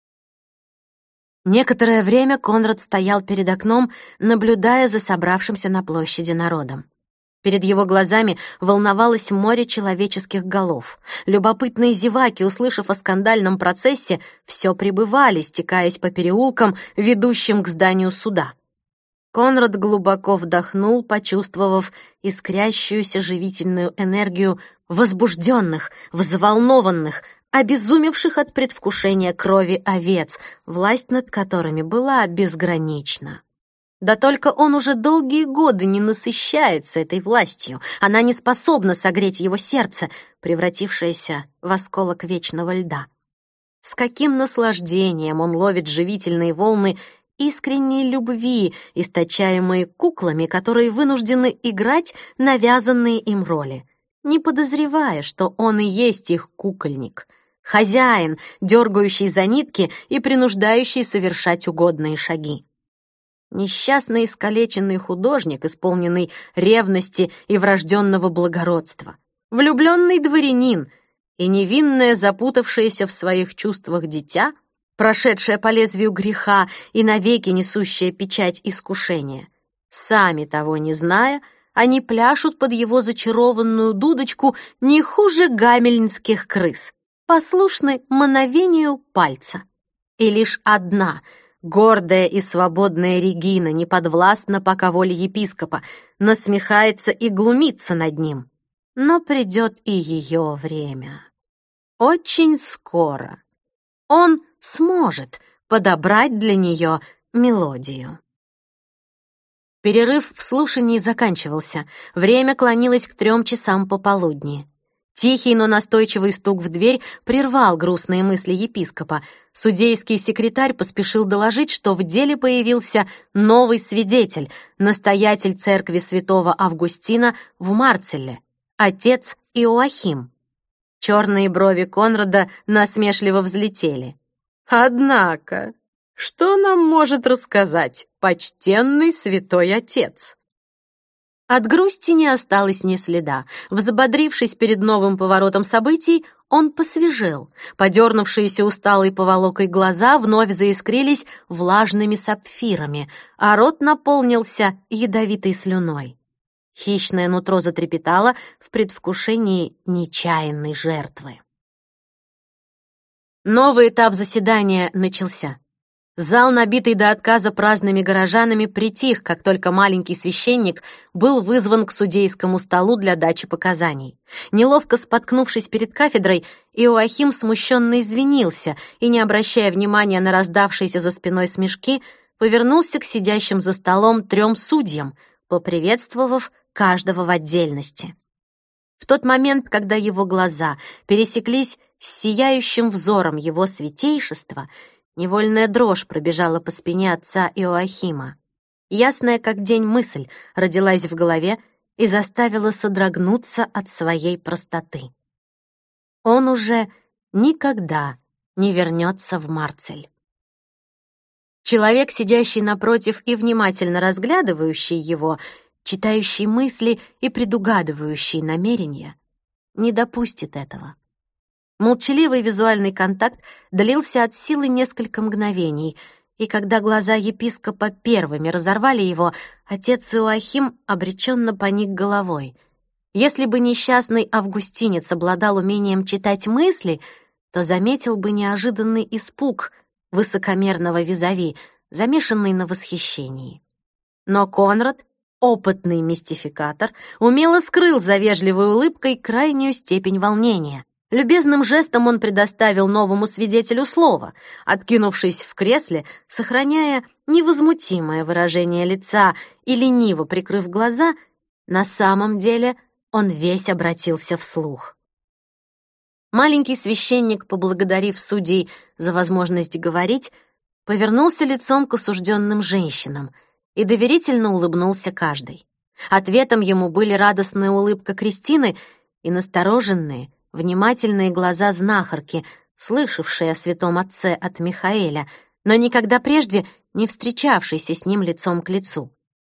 Некоторое время Конрад стоял перед окном, наблюдая за собравшимся на площади народом. Перед его глазами волновалось море человеческих голов. Любопытные зеваки, услышав о скандальном процессе, все прибывали, стекаясь по переулкам, ведущим к зданию суда. Конрад глубоко вдохнул, почувствовав искрящуюся живительную энергию возбужденных, взволнованных, обезумевших от предвкушения крови овец, власть над которыми была безгранична. Да только он уже долгие годы не насыщается этой властью, она не способна согреть его сердце, превратившееся в осколок вечного льда. С каким наслаждением он ловит живительные волны искренней любви, источаемые куклами, которые вынуждены играть навязанные им роли, не подозревая, что он и есть их кукольник, хозяин, дергающий за нитки и принуждающий совершать угодные шаги. Несчастный искалеченный художник, исполненный ревности и врожденного благородства, влюбленный дворянин и невинное, запутавшееся в своих чувствах дитя, прошедшее по лезвию греха и навеки несущее печать искушения. Сами того не зная, они пляшут под его зачарованную дудочку не хуже гамельнских крыс, послушны мановению пальца. И лишь одна, гордая и свободная Регина, не подвластна пока воле епископа, насмехается и глумится над ним. но придет и ее время. Очень скоро он сможет подобрать для нее мелодию. Перерыв в слушании заканчивался. Время клонилось к трем часам пополудни. Тихий, но настойчивый стук в дверь прервал грустные мысли епископа. Судейский секретарь поспешил доложить, что в деле появился новый свидетель, настоятель церкви святого Августина в Марцелле, отец Иоахим. Черные брови Конрада насмешливо взлетели. «Однако, что нам может рассказать почтенный святой отец?» От грусти не осталось ни следа. Взбодрившись перед новым поворотом событий, он посвежел. Подернувшиеся усталой поволокой глаза вновь заискрились влажными сапфирами, а рот наполнился ядовитой слюной. Хищное нутро затрепетало в предвкушении нечаянной жертвы. Новый этап заседания начался. Зал, набитый до отказа праздными горожанами, притих, как только маленький священник был вызван к судейскому столу для дачи показаний. Неловко споткнувшись перед кафедрой, Иоахим смущенно извинился и, не обращая внимания на раздавшиеся за спиной смешки, повернулся к сидящим за столом трем судьям, поприветствовав каждого в отдельности. В тот момент, когда его глаза пересеклись с сияющим взором его святейшества, невольная дрожь пробежала по спине отца Иоахима. Ясная как день мысль родилась в голове и заставила содрогнуться от своей простоты. Он уже никогда не вернется в Марцель. Человек, сидящий напротив и внимательно разглядывающий его, читающий мысли и предугадывающий намерения, не допустит этого. Молчаливый визуальный контакт длился от силы несколько мгновений, и когда глаза епископа первыми разорвали его, отец Иоахим обреченно поник головой. Если бы несчастный августинец обладал умением читать мысли, то заметил бы неожиданный испуг высокомерного визави, замешанный на восхищении. Но Конрад, опытный мистификатор, умело скрыл за вежливой улыбкой крайнюю степень волнения. Любезным жестом он предоставил новому свидетелю слово, откинувшись в кресле, сохраняя невозмутимое выражение лица и лениво прикрыв глаза, на самом деле он весь обратился вслух. Маленький священник, поблагодарив судей за возможность говорить, повернулся лицом к осужденным женщинам и доверительно улыбнулся каждой. Ответом ему были радостная улыбка Кристины и настороженные, внимательные глаза знахарки, слышавшие о святом отце от Михаэля, но никогда прежде не встречавшейся с ним лицом к лицу.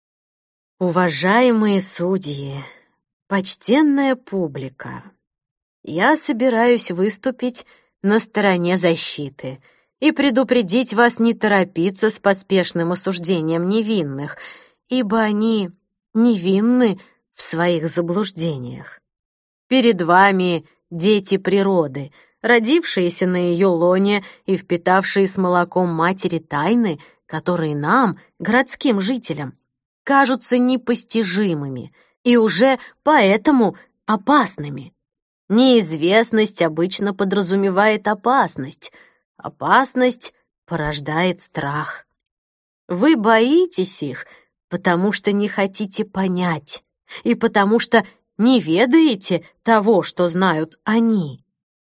«Уважаемые судьи, почтенная публика, я собираюсь выступить на стороне защиты и предупредить вас не торопиться с поспешным осуждением невинных, ибо они невинны в своих заблуждениях. Перед вами дети природы, родившиеся на ее лоне и впитавшие с молоком матери тайны, которые нам, городским жителям, кажутся непостижимыми и уже поэтому опасными. Неизвестность обычно подразумевает опасность. Опасность порождает страх. Вы боитесь их, потому что не хотите понять, и потому что не ведаете того, что знают они.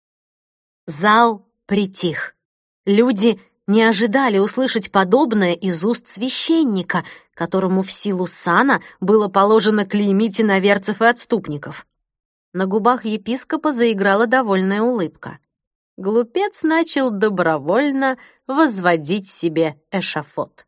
Зал притих. Люди не ожидали услышать подобное из уст священника, которому в силу сана было положено клеймить иноверцев и отступников. На губах епископа заиграла довольная улыбка. Глупец начал добровольно возводить себе эшафот.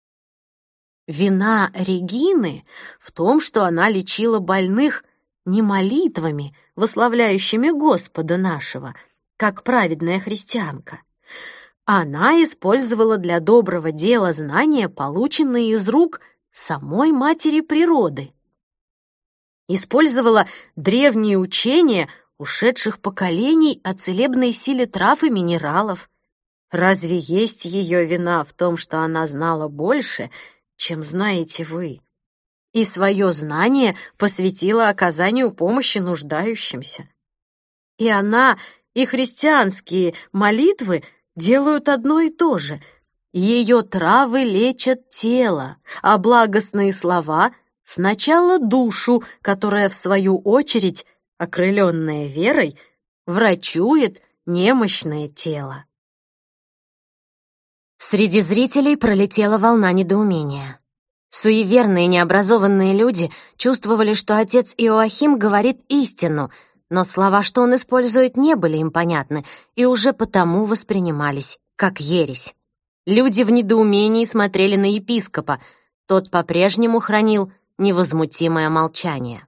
Вина Регины в том, что она лечила больных не молитвами, восславляющими Господа нашего, как праведная христианка. Она использовала для доброго дела знания, полученные из рук самой матери природы. Использовала древние учения ушедших поколений о целебной силе трав и минералов. Разве есть ее вина в том, что она знала больше, чем знаете вы? и свое знание посвятила оказанию помощи нуждающимся. И она, и христианские молитвы делают одно и то же. Ее травы лечат тело, а благостные слова — сначала душу, которая, в свою очередь, окрыленная верой, врачует немощное тело. Среди зрителей пролетела волна недоумения. Суеверные необразованные люди чувствовали, что отец Иоахим говорит истину, но слова, что он использует, не были им понятны и уже потому воспринимались как ересь. Люди в недоумении смотрели на епископа. Тот по-прежнему хранил невозмутимое молчание.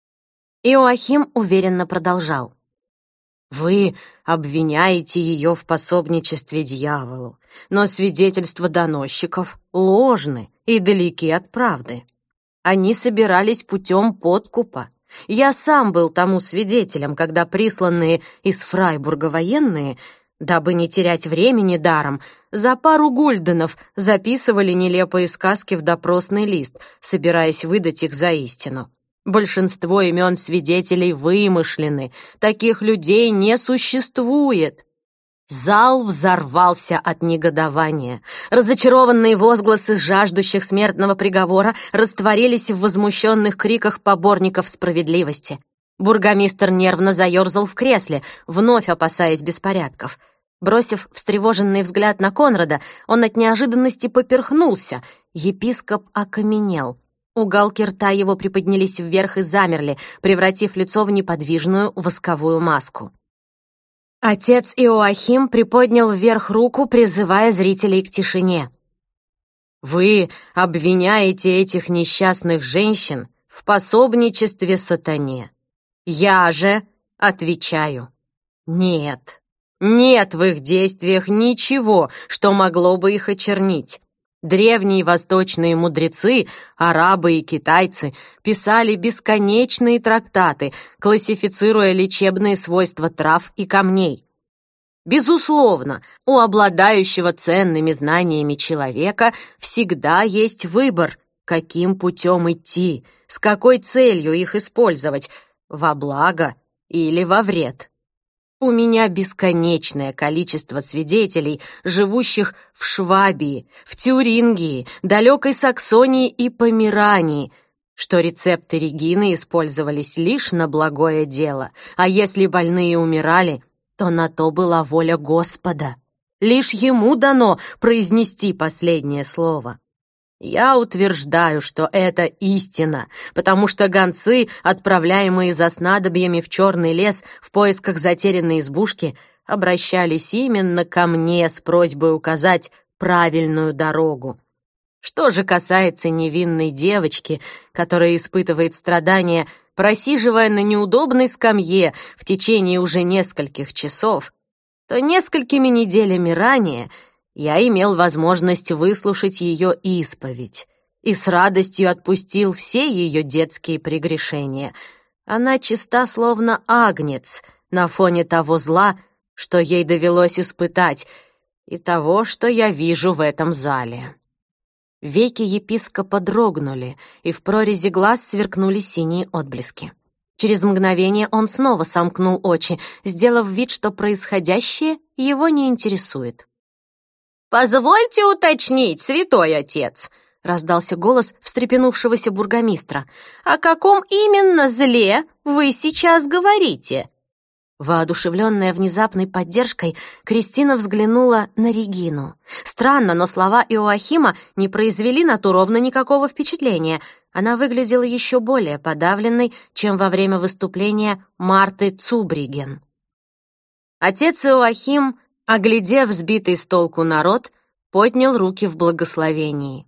Иоахим уверенно продолжал. «Вы обвиняете ее в пособничестве дьяволу, но свидетельства доносчиков ложны и далеки от правды. Они собирались путем подкупа. Я сам был тому свидетелем, когда присланные из Фрайбурга военные, дабы не терять времени даром, за пару гульденов записывали нелепые сказки в допросный лист, собираясь выдать их за истину. Большинство имен свидетелей вымышлены, таких людей не существует». Зал взорвался от негодования. Разочарованные возгласы жаждущих смертного приговора растворились в возмущенных криках поборников справедливости. Бургомистр нервно заерзал в кресле, вновь опасаясь беспорядков. Бросив встревоженный взгляд на Конрада, он от неожиданности поперхнулся. Епископ окаменел. Уголки рта его приподнялись вверх и замерли, превратив лицо в неподвижную восковую маску. Отец Иоахим приподнял вверх руку, призывая зрителей к тишине. «Вы обвиняете этих несчастных женщин в пособничестве сатане. Я же отвечаю: нет, нет в их действиях ничего, что могло бы их очернить. Древние восточные мудрецы, арабы и китайцы, писали бесконечные трактаты, классифицируя лечебные свойства трав и камней. Безусловно, у обладающего ценными знаниями человека всегда есть выбор, каким путем идти, с какой целью их использовать, во благо или во вред. У меня бесконечное количество свидетелей, живущих в Швабии, в Тюрингии, далекой Саксонии и Померании, что рецепты Регины использовались лишь на благое дело, а если больные умирали, то на то была воля Господа. Лишь Ему дано произнести последнее слово. Я утверждаю, что это истина, потому что гонцы, отправляемые за снадобьями в Черный лес в поисках затерянной избушки, обращались именно ко мне с просьбой указать правильную дорогу. Что же касается невинной девочки, которая испытывает страдания, просиживая на неудобной скамье в течение уже нескольких часов, то несколькими неделями ранее я имел возможность выслушать ее исповедь и с радостью отпустил все ее детские прегрешения. Она чиста, словно агнец, на фоне того зла, что ей довелось испытать, и того, что я вижу в этом зале». Веки епископа дрогнули, и в прорези глаз сверкнули синие отблески. Через мгновение он снова сомкнул очи, сделав вид, что происходящее его не интересует. «Позвольте уточнить, святой отец», — раздался голос встрепенувшегося бургомистра. «О каком именно зле вы сейчас говорите?» Воодушевленная внезапной поддержкой, Кристина взглянула на Регину. Странно, но слова Иоахима не произвели на ту ровно никакого впечатления. Она выглядела еще более подавленной, чем во время выступления Марты Цубриген. Отец Иоахим, оглядев сбитый с толку народ, поднял руки в благословении.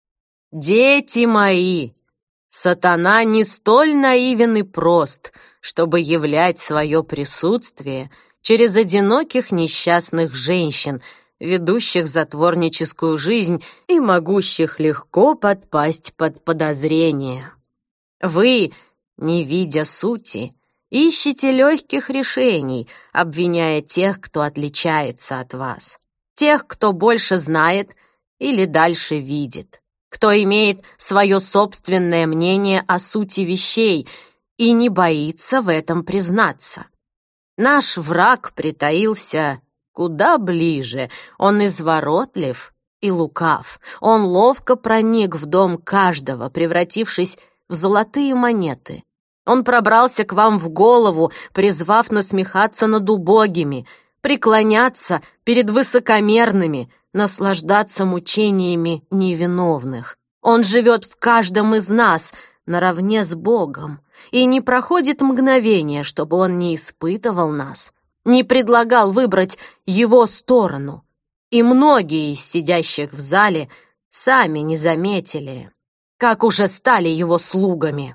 «Дети мои, сатана не столь наивен и прост, чтобы являть свое присутствие через одиноких несчастных женщин, ведущих затворническую жизнь и могущих легко подпасть под подозрение. Вы, не видя сути, ищете легких решений, обвиняя тех, кто отличается от вас, тех, кто больше знает или дальше видит. кто имеет свое собственное мнение о сути вещей и не боится в этом признаться. Наш враг притаился куда ближе, он изворотлив и лукав. Он ловко проник в дом каждого, превратившись в золотые монеты. Он пробрался к вам в голову, призвав насмехаться над убогими, преклоняться перед высокомерными, наслаждаться мучениями невиновных. Он живет в каждом из нас наравне с Богом, и не проходит мгновения, чтобы он не испытывал нас, не предлагал выбрать его сторону. И многие из сидящих в зале сами не заметили, как уже стали его слугами.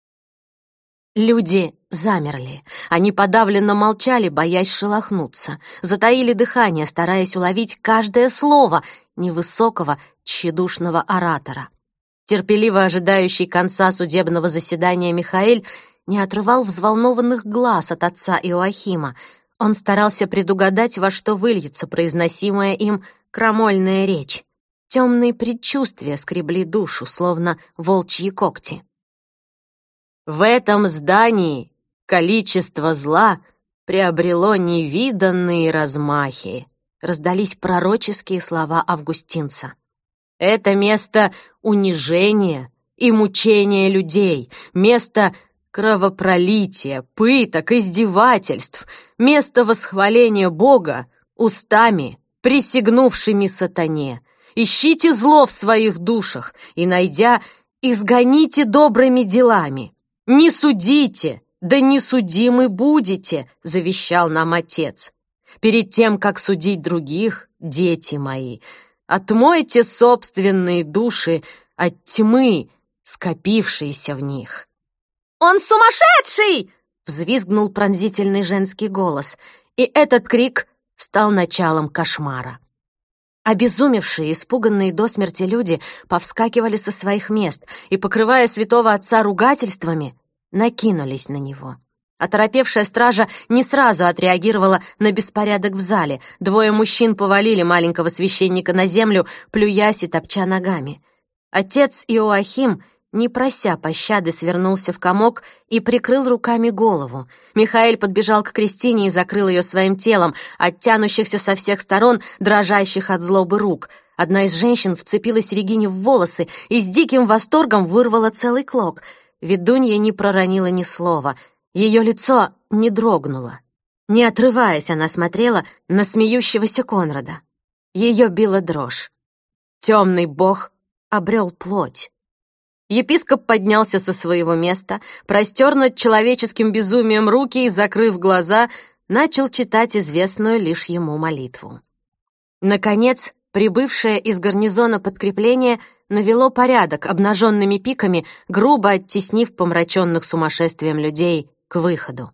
Люди замерли. Они подавленно молчали, боясь шелохнуться, затаили дыхание, стараясь уловить каждое слово невысокого, тщедушного оратора. Терпеливо ожидающий конца судебного заседания Михаэль не отрывал взволнованных глаз от отца Иоахима. Он старался предугадать, во что выльется произносимая им крамольная речь. Темные предчувствия скребли душу, словно волчьи когти. В этом здании количество зла приобрело невиданные размахи. Раздались пророческие слова августинца. Это место унижения и мучения людей, место кровопролития, пыток, издевательств, место восхваления Бога устами, присягнувшими сатане. Ищите зло в своих душах и, найдя, изгоните добрыми делами. «Не судите, да не судимы будете», — завещал нам Отец. «Перед тем, как судить других, дети мои, отмойте собственные души от тьмы, скопившейся в них». «Он сумасшедший!» — взвизгнул пронзительный женский голос, и этот крик стал началом кошмара. Обезумевшие, испуганные до смерти люди повскакивали со своих мест и, покрывая святого отца ругательствами, накинулись на него. Оторопевшая стража не сразу отреагировала на беспорядок в зале. Двое мужчин повалили маленького священника на землю, плюясь и топча ногами. Отец Иоахим, не прося пощады, свернулся в комок и прикрыл руками голову. Михаэль подбежал к Кристине и закрыл ее своим телом, от тянущихся со всех сторон, дрожащих от злобы рук. Одна из женщин вцепилась Регине в волосы и с диким восторгом вырвала целый клок. Ведунья не проронила ни слова. Ее лицо не дрогнуло. Не отрываясь, она смотрела на смеющегося Конрада. Ее била дрожь. Темный бог обрел плоть. Епископ поднялся со своего места, простер над человеческим безумием руки и, закрыв глаза, начал читать известную лишь ему молитву. Наконец, прибывшее из гарнизона подкрепление навело порядок обнаженными пиками, грубо оттеснив помраченных сумасшествием людей к выходу.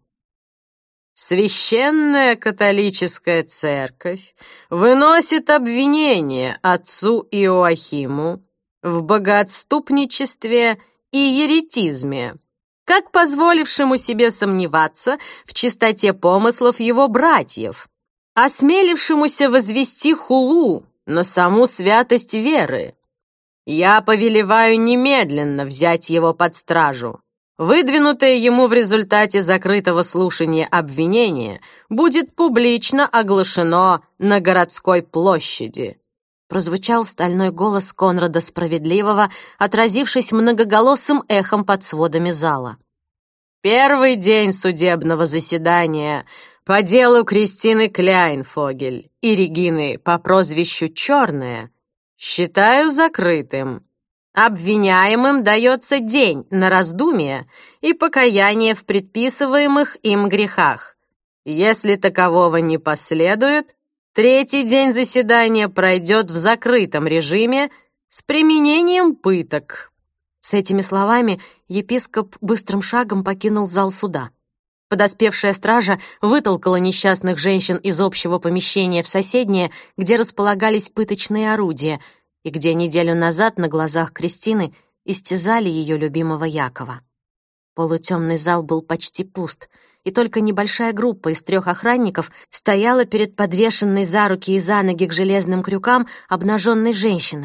Священная католическая церковь выносит обвинение отцу Иоахиму в богоотступничестве и еретизме, как позволившему себе сомневаться в чистоте помыслов его братьев, осмелившемуся возвести хулу на саму святость веры. Я повелеваю немедленно взять его под стражу. Выдвинутое ему в результате закрытого слушания обвинение будет публично оглашено на городской площади. Прозвучал стальной голос Конрада Справедливого, отразившись многоголосым эхом под сводами зала. Первый день судебного заседания по делу Кристины Кляйнфогель и Регины по прозвищу Черная считаю закрытым. Обвиняемым дается день на раздумие и покаяние в предписываемых им грехах. Если такового не последует, третий день заседания пройдет в закрытом режиме с применением пыток. С этими словами епископ быстрым шагом покинул зал суда. Подоспевшая стража вытолкала несчастных женщин из общего помещения в соседнее, где располагались пыточные орудия, и где неделю назад на глазах Кристины истязали ее любимого Якова. Полутемный зал был почти пуст, и только небольшая группа из трех охранников стояла перед подвешенной за руки и за ноги к железным крюкам обнаженной женщиной.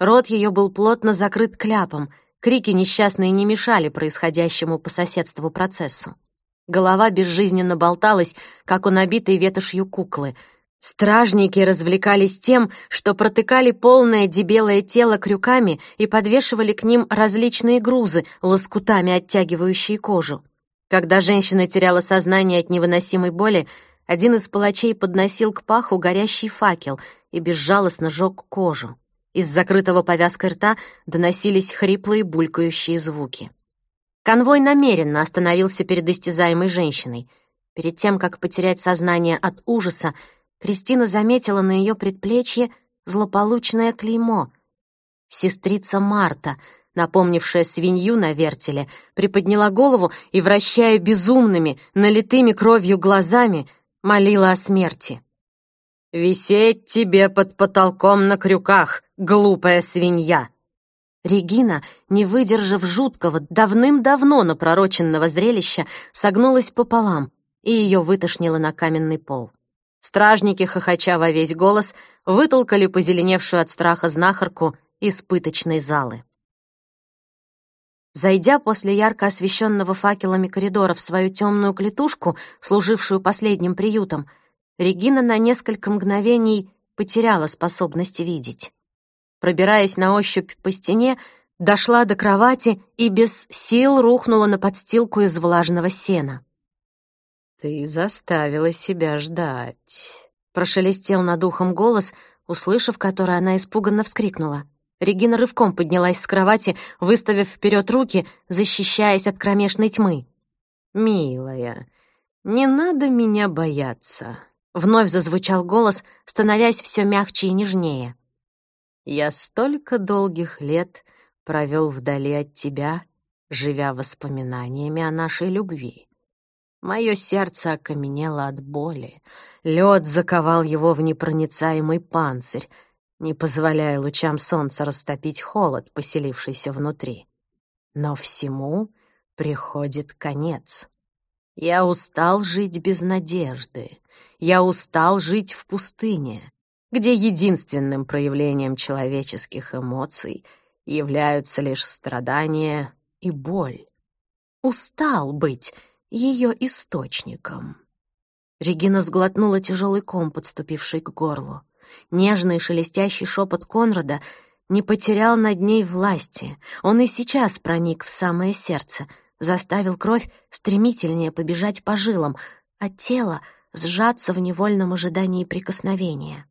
Рот ее был плотно закрыт кляпом, крики несчастные не мешали происходящему по соседству процессу. Голова безжизненно болталась, как у набитой ветошью куклы. Стражники развлекались тем, что протыкали полное дебелое тело крюками и подвешивали к ним различные грузы, лоскутами оттягивающие кожу. Когда женщина теряла сознание от невыносимой боли, один из палачей подносил к паху горящий факел и безжалостно жёг кожу. Из закрытого повязкой рта доносились хриплые булькающие звуки. Конвой намеренно остановился перед истязаемой женщиной. Перед тем, как потерять сознание от ужаса, Кристина заметила на ее предплечье злополучное клеймо. Сестрица Марта, напомнившая свинью на вертеле, приподняла голову и, вращая безумными, налитыми кровью глазами, молила о смерти. «Висеть тебе под потолком на крюках, глупая свинья!» Регина, не выдержав жуткого, давным-давно напророченного зрелища, согнулась пополам, и ее вытошнило на каменный пол. Стражники, хохоча во весь голос, вытолкали позеленевшую от страха знахарку из пыточной залы. Зайдя после ярко освещенного факелами коридора в свою темную клетушку, служившую последним приютом, Регина на несколько мгновений потеряла способность видеть. Пробираясь на ощупь по стене, дошла до кровати и без сил рухнула на подстилку из влажного сена. «Ты заставила себя ждать», — прошелестел над ухом голос, услышав который, она испуганно вскрикнула. Регина рывком поднялась с кровати, выставив вперед руки, защищаясь от кромешной тьмы. «Милая, не надо меня бояться», — вновь зазвучал голос, становясь все мягче и нежнее. «Я столько долгих лет провел вдали от тебя, живя воспоминаниями о нашей любви. Мое сердце окаменело от боли, лед заковал его в непроницаемый панцирь, не позволяя лучам солнца растопить холод, поселившийся внутри. Но всему приходит конец. Я устал жить без надежды, я устал жить в пустыне, где единственным проявлением человеческих эмоций являются лишь страдания и боль. Устал быть ее источником». Регина сглотнула тяжелый ком, подступивший к горлу. Нежный шелестящий шепот Конрада не потерял над ней власти. Он и сейчас проник в самое сердце, заставил кровь стремительнее побежать по жилам, а тело сжаться в невольном ожидании прикосновения.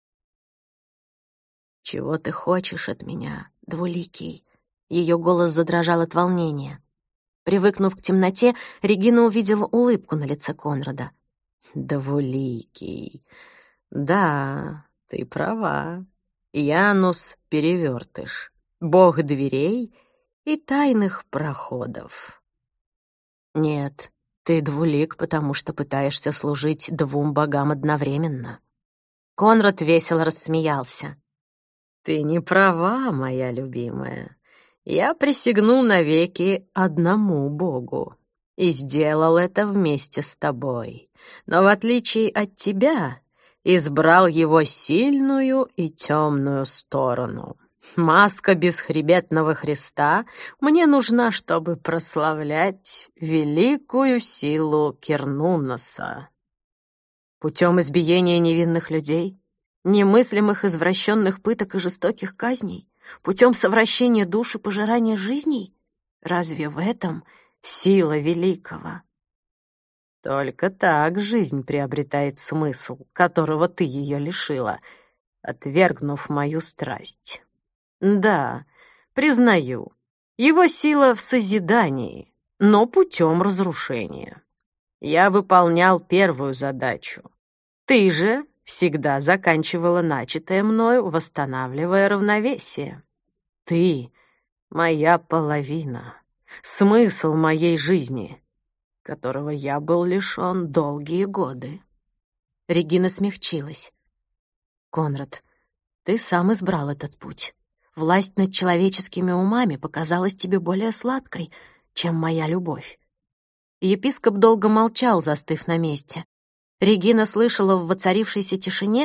«Чего ты хочешь от меня, двуликий?» Ее голос задрожал от волнения. Привыкнув к темноте, Регина увидела улыбку на лице Конрада. «Двуликий. Да, ты права. Янус — перевертыш, бог дверей и тайных проходов. Нет, ты двулик, потому что пытаешься служить двум богам одновременно». Конрад весело рассмеялся. «Ты не права, моя любимая. Я присягнул навеки одному богу и сделал это вместе с тобой, но в отличие от тебя избрал его сильную и темную сторону. Маска бесхребетного Христа мне нужна, чтобы прославлять великую силу Кернуноса. Путем избиения невинных людей, немыслимых извращенных пыток и жестоких казней, путем совращения душ и пожирания жизней? Разве в этом сила великого? Только так жизнь приобретает смысл, которого ты ее лишила, отвергнув мою страсть. Да, признаю, его сила в созидании, но путем разрушения. Я выполнял первую задачу. Ты же всегда заканчивала начатое мною, восстанавливая равновесие. Ты — моя половина, смысл моей жизни, которого я был лишён долгие годы». Регина смягчилась. «Конрад, ты сам избрал этот путь. Власть над человеческими умами показалась тебе более сладкой, чем моя любовь». Епископ долго молчал, застыв на месте. Регина слышала в воцарившейся тишине,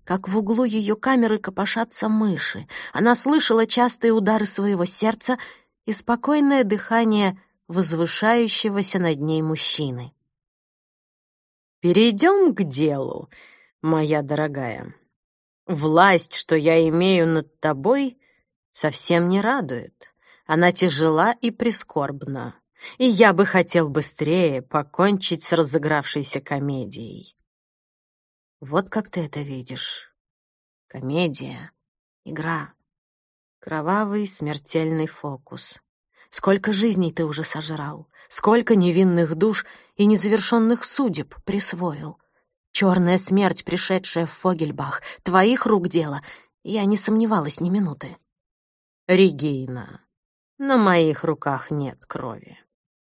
как в углу ее камеры копошатся мыши. Она слышала частые удары своего сердца и спокойное дыхание возвышающегося над ней мужчины. «Перейдем к делу, моя дорогая. Власть, что я имею над тобой, совсем не радует. Она тяжела и прискорбна, и я бы хотел быстрее покончить с разыгравшейся комедией». Вот как ты это видишь. Комедия, игра, кровавый смертельный фокус. Сколько жизней ты уже сожрал, сколько невинных душ и незавершенных судеб присвоил. Черная смерть, пришедшая в Фогельбах, твоих рук дело, я не сомневалась ни минуты. Регина, на моих руках нет крови.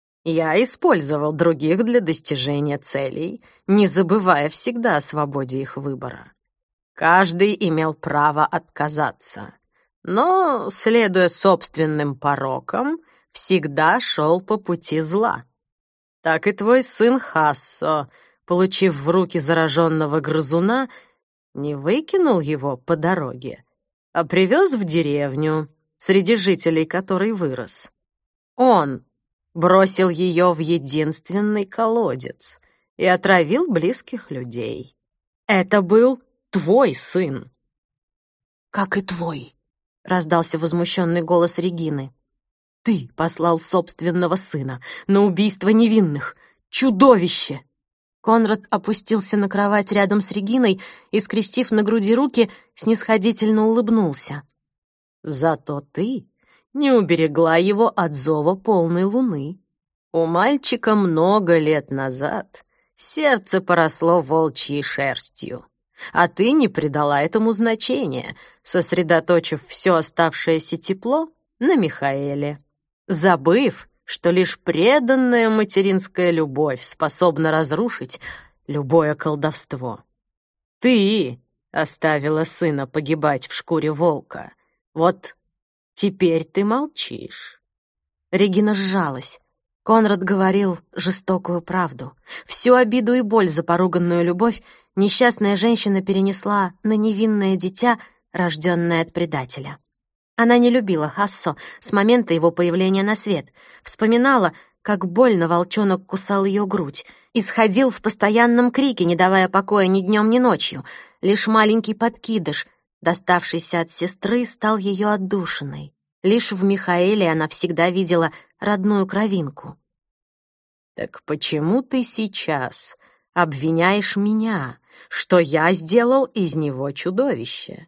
Я использовал других для достижения целей, не забывая всегда о свободе их выбора. Каждый имел право отказаться, но, следуя собственным порокам, всегда шел по пути зла. Так и твой сын Хассо, получив в руки зараженного грызуна, не выкинул его по дороге, а привез в деревню, среди жителей которой вырос. Он бросил ее в единственный колодец и отравил близких людей. Это был твой сын. «Как и твой», — раздался возмущенный голос Регины. «Ты послал собственного сына на убийство невинных. Чудовище!» Конрад опустился на кровать рядом с Региной и, скрестив на груди руки, снисходительно улыбнулся. «Зато ты не уберегла его от зова полной луны. У мальчика много лет назад сердце поросло волчьей шерстью, а ты не придала этому значения, сосредоточив все оставшееся тепло на Михаэле, забыв, что лишь преданная материнская любовь способна разрушить любое колдовство. Ты оставила сына погибать в шкуре волка. Вот теперь ты молчишь». Регина сжалась. Конрад говорил жестокую правду. Всю обиду и боль за поруганную любовь несчастная женщина перенесла на невинное дитя, рожденное от предателя. Она не любила Хассо с момента его появления на свет, вспоминала, как больно волчонок кусал ее грудь, исходил в постоянном крике, не давая покоя ни днем, ни ночью. Лишь маленький подкидыш, доставшийся от сестры, стал ее отдушиной. Лишь в Михаэле она всегда видела родную кровинку. «Так почему ты сейчас обвиняешь меня, что я сделал из него чудовище?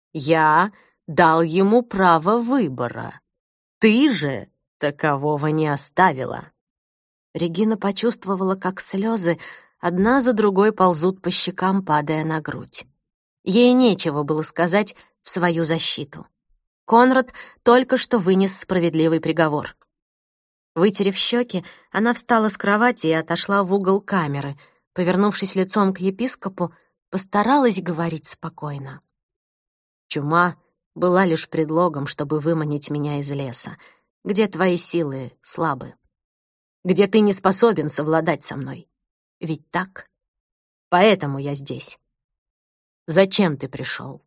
Я дал ему право выбора. Ты же такового не оставила». Регина почувствовала, как слезы одна за другой ползут по щекам, падая на грудь. Ей нечего было сказать в свою защиту. Конрад только что вынес справедливый приговор. Вытерев щеки, она встала с кровати и отошла в угол камеры. Повернувшись лицом к епископу, постаралась говорить спокойно. «Чума была лишь предлогом, чтобы выманить меня из леса, где твои силы слабы, где ты не способен совладать со мной. Ведь так? Поэтому я здесь. Зачем ты пришел?»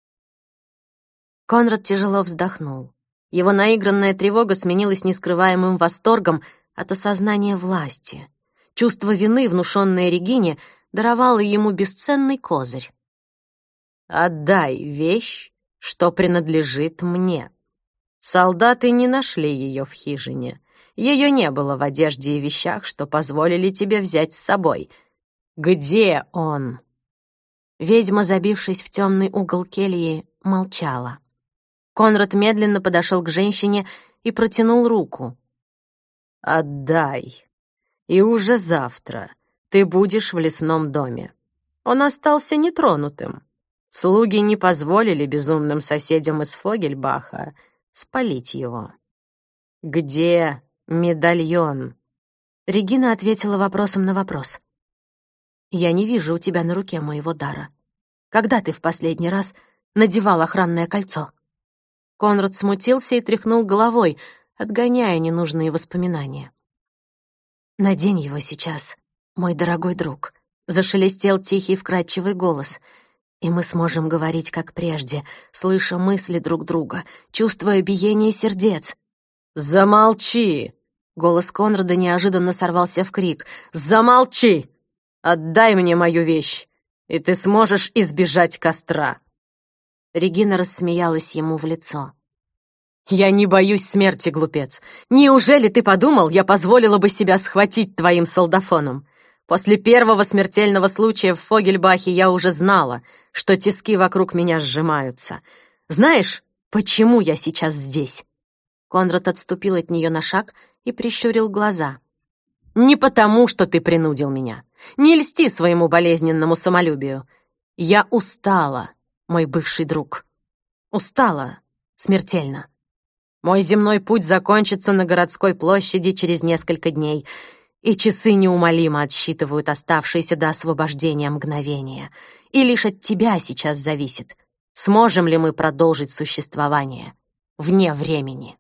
Конрад тяжело вздохнул. Его наигранная тревога сменилась нескрываемым восторгом от осознания власти. Чувство вины, внушенное Регине, даровало ему бесценный козырь. «Отдай вещь, что принадлежит мне». Солдаты не нашли ее в хижине. Ее не было в одежде и вещах, что позволили тебе взять с собой. Где он?» Ведьма, забившись в темный угол кельи, молчала. Конрад медленно подошел к женщине и протянул руку. «Отдай, и уже завтра ты будешь в лесном доме. Он остался нетронутым. Слуги не позволили безумным соседям из Фогельбаха спалить его. Где медальон?» Регина ответила вопросом на вопрос. «Я не вижу у тебя на руке моего дара. Когда ты в последний раз надевал охранное кольцо?» Конрад смутился и тряхнул головой, отгоняя ненужные воспоминания. «Надень его сейчас, мой дорогой друг», — зашелестел тихий вкрадчивый голос. И мы сможем говорить как прежде, слыша мысли друг друга, чувствуя биение сердец». «Замолчи!» Голос Конрада неожиданно сорвался в крик. «Замолчи! Отдай мне мою вещь, и ты сможешь избежать костра!» Регина рассмеялась ему в лицо. «Я не боюсь смерти, глупец. Неужели ты подумал, я позволила бы себя схватить твоим солдафоном? После первого смертельного случая в Фогельбахе я уже знала, что тиски вокруг меня сжимаются. Знаешь, почему я сейчас здесь?» Конрад отступил от нее на шаг и прищурил глаза. «Не потому, что ты принудил меня. Не льсти своему болезненному самолюбию. Я устала, мой бывший друг. Устала смертельно. Мой земной путь закончится на городской площади через несколько дней, и часы неумолимо отсчитывают оставшиеся до освобождения мгновения. И лишь от тебя сейчас зависит, сможем ли мы продолжить существование вне времени».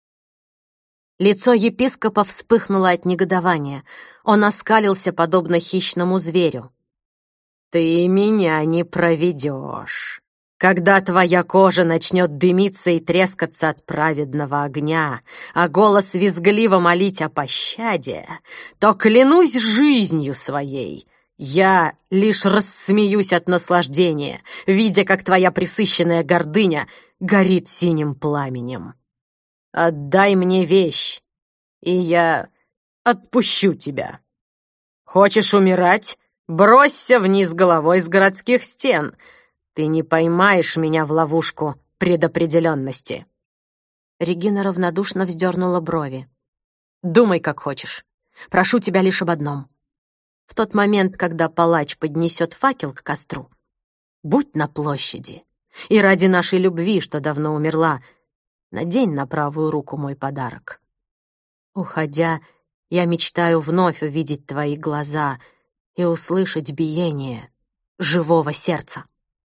Лицо епископа вспыхнуло от негодования. Он оскалился, подобно хищному зверю. «Ты меня не проведешь. Когда твоя кожа начнет дымиться и трескаться от праведного огня, а голос визгливо молить о пощаде, то клянусь жизнью своей, я лишь рассмеюсь от наслаждения, видя, как твоя пресыщенная гордыня горит синим пламенем. Отдай мне вещь, и я отпущу тебя. Хочешь умирать? Бросься вниз головой с городских стен. Ты не поймаешь меня в ловушку предопределенности». Регина равнодушно вздернула брови. «Думай, как хочешь. Прошу тебя лишь об одном. В тот момент, когда палач поднесет факел к костру, будь на площади, и ради нашей любви, что давно умерла, надень на правую руку мой подарок. Уходя, я мечтаю вновь увидеть твои глаза и услышать биение живого сердца».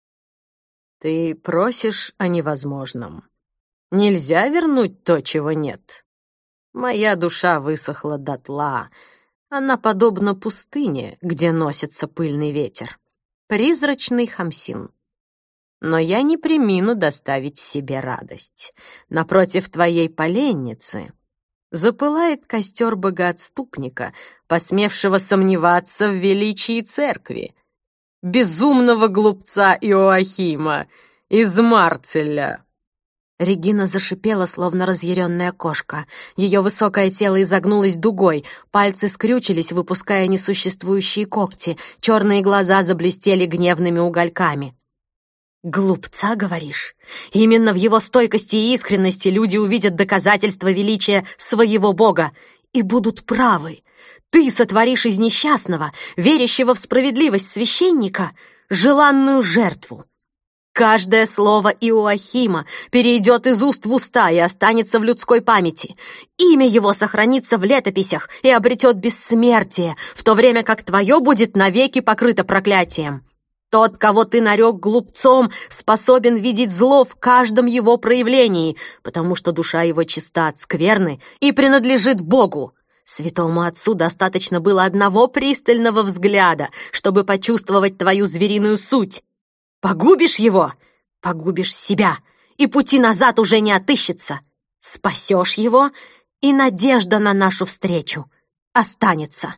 «Ты просишь о невозможном. Нельзя вернуть то, чего нет. Моя душа высохла дотла. Она подобна пустыне, где носится пыльный ветер. Призрачный Хамсин. Но я не премину доставить себе радость. Напротив твоей поленницы запылает костер богоотступника, посмевшего сомневаться в величии церкви, безумного глупца Иоахима из Марцеля». Регина зашипела, словно разъяренная кошка. Ее высокое тело изогнулось дугой, пальцы скрючились, выпуская несуществующие когти, черные глаза заблестели гневными угольками. «Глупца, говоришь? Именно в его стойкости и искренности люди увидят доказательство величия своего бога и будут правы. Ты сотворишь из несчастного, верящего в справедливость священника, желанную жертву. Каждое слово Иоахима перейдет из уст в уста и останется в людской памяти. Имя его сохранится в летописях и обретет бессмертие, в то время как твое будет навеки покрыто проклятием. Тот, кого ты нарек глупцом, способен видеть зло в каждом его проявлении, потому что душа его чиста от скверны и принадлежит Богу. Святому Отцу достаточно было одного пристального взгляда, чтобы почувствовать твою звериную суть. Погубишь его — погубишь себя, и пути назад уже не отыщется. Спасешь его, и надежда на нашу встречу останется».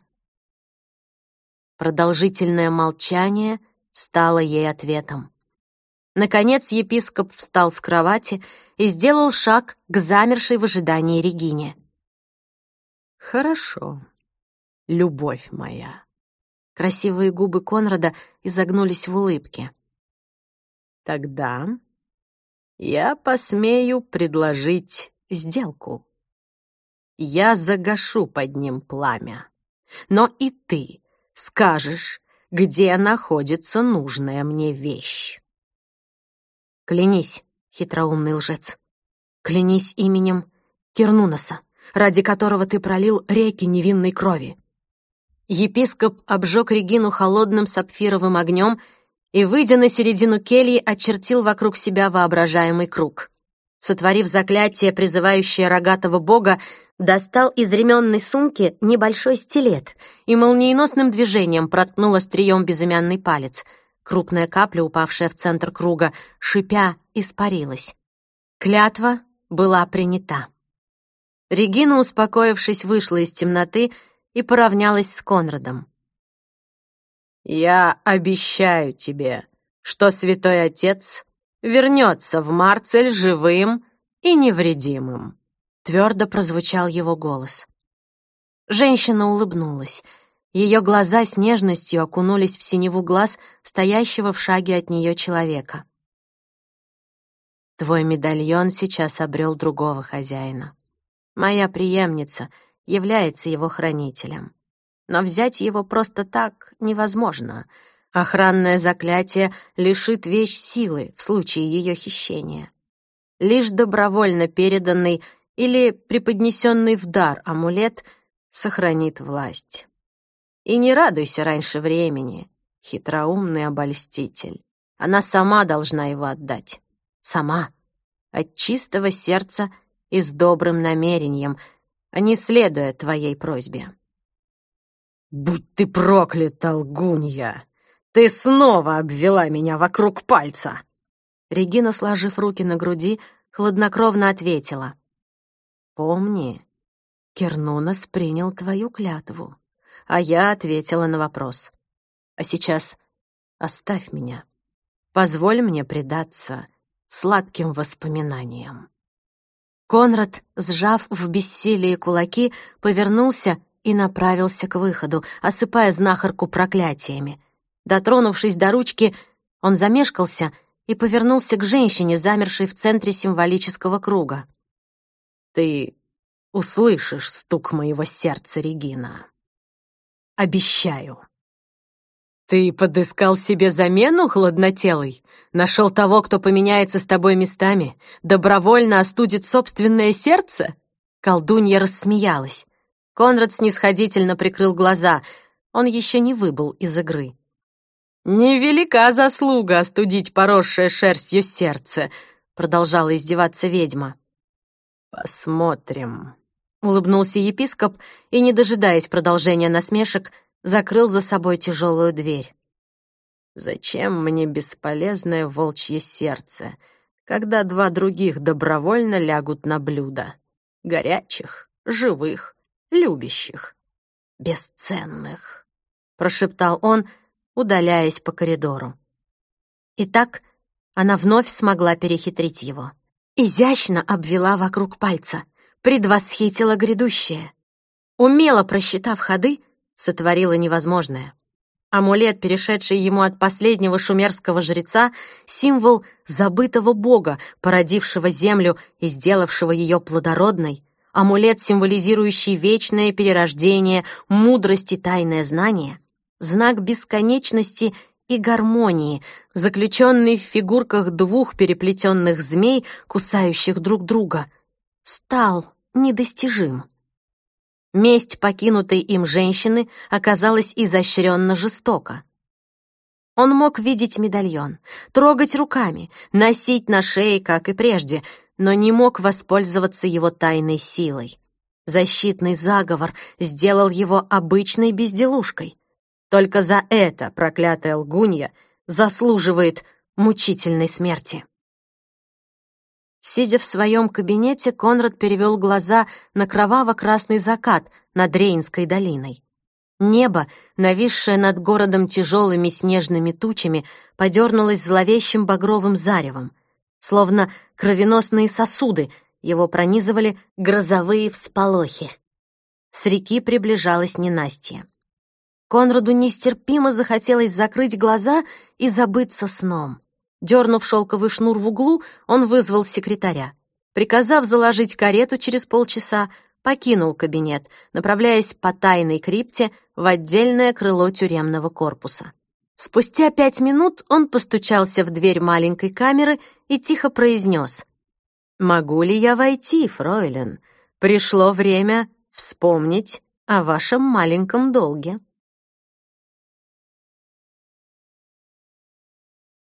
Продолжительное молчание стало ей ответом. Наконец епископ встал с кровати и сделал шаг к замершей в ожидании Регине. «Хорошо, любовь моя». Красивые губы Конрада изогнулись в улыбке. «Тогда я посмею предложить сделку. Я загашу под ним пламя, но и ты скажешь, где находится нужная мне вещь». «Клянись, хитроумный лжец, клянись именем Кирнуноса, ради которого ты пролил реки невинной крови». Епископ обжег Регину холодным сапфировым огнем и, выйдя на середину кельи, очертил вокруг себя воображаемый круг. Сотворив заклятие, призывающее рогатого бога, достал из ременной сумки небольшой стилет и молниеносным движением проткнул острием безымянный палец. Крупная капля, упавшая в центр круга, шипя, испарилась. Клятва была принята. Регина, успокоившись, вышла из темноты и поравнялась с Конрадом. «Я обещаю тебе, что Святой Отец вернется в Марцель живым и невредимым», — твердо прозвучал его голос. Женщина улыбнулась. Ее глаза с нежностью окунулись в синеву глаз стоящего в шаге от нее человека. «Твой медальон сейчас обрел другого хозяина. Моя преемница является его хранителем. Но взять его просто так невозможно. Охранное заклятие лишит вещь силы в случае ее хищения. Лишь добровольно переданный или преподнесенный в дар амулет сохранит власть. И не радуйся раньше времени, хитроумный обольститель. Она сама должна его отдать. Сама. От чистого сердца и с добрым намерением, а не следуя твоей просьбе». «Будь ты проклята, лгунья! Ты снова обвела меня вокруг пальца!» Регина, сложив руки на груди, хладнокровно ответила. «Помни, Кернунас принял твою клятву, а я ответила на вопрос. А сейчас оставь меня. Позволь мне предаться сладким воспоминаниям». Конрад, сжав в бессилии кулаки, повернулся и направился к выходу, осыпая знахарку проклятиями. Дотронувшись до ручки, он замешкался и повернулся к женщине, замершей в центре символического круга. «Ты услышишь стук моего сердца, Регина. Обещаю». «Ты подыскал себе замену, хладнотелый? Нашел того, кто поменяется с тобой местами? Добровольно остудит собственное сердце?» Колдунья рассмеялась. Конрад снисходительно прикрыл глаза. Он еще не выбыл из игры. «Невелика заслуга остудить поросшее шерстью сердце», — продолжала издеваться ведьма. «Посмотрим», — улыбнулся епископ и, не дожидаясь продолжения насмешек, закрыл за собой тяжелую дверь. «Зачем мне бесполезное волчье сердце, когда два других добровольно лягут на блюдо? Горячих, живых, любящих, бесценных», — прошептал он, удаляясь по коридору. Итак, она вновь смогла перехитрить его. Изящно обвела вокруг пальца, предвосхитила грядущее. Умело просчитав ходы, сотворила невозможное. Амулет, перешедший ему от последнего шумерского жреца, символ забытого бога, породившего землю и сделавшего ее плодородной, амулет, символизирующий вечное перерождение, мудрость и тайное знание, знак бесконечности и гармонии, заключенный в фигурках двух переплетенных змей, кусающих друг друга, стал недостижим. Месть покинутой им женщины оказалась изощренно жестока. Он мог видеть медальон, трогать руками, носить на шее, как и прежде, но не мог воспользоваться его тайной силой. Защитный заговор сделал его обычной безделушкой. Только за это проклятая лгунья заслуживает мучительной смерти. Сидя в своем кабинете, Конрад перевел глаза на кроваво-красный закат над Рейнской долиной. Небо, нависшее над городом тяжелыми снежными тучами, подернулось зловещим багровым заревом. Словно кровеносные сосуды его пронизывали грозовые всполохи. С реки приближалась ненастье. Конраду нестерпимо захотелось закрыть глаза и забыться сном. Дернув шелковый шнур в углу, он вызвал секретаря. Приказав заложить карету через полчаса, покинул кабинет, направляясь по тайной крипте в отдельное крыло тюремного корпуса. Спустя пять минут он постучался в дверь маленькой камеры и тихо произнес: «Могу ли я войти, фройлен? Пришло время вспомнить о вашем маленьком долге».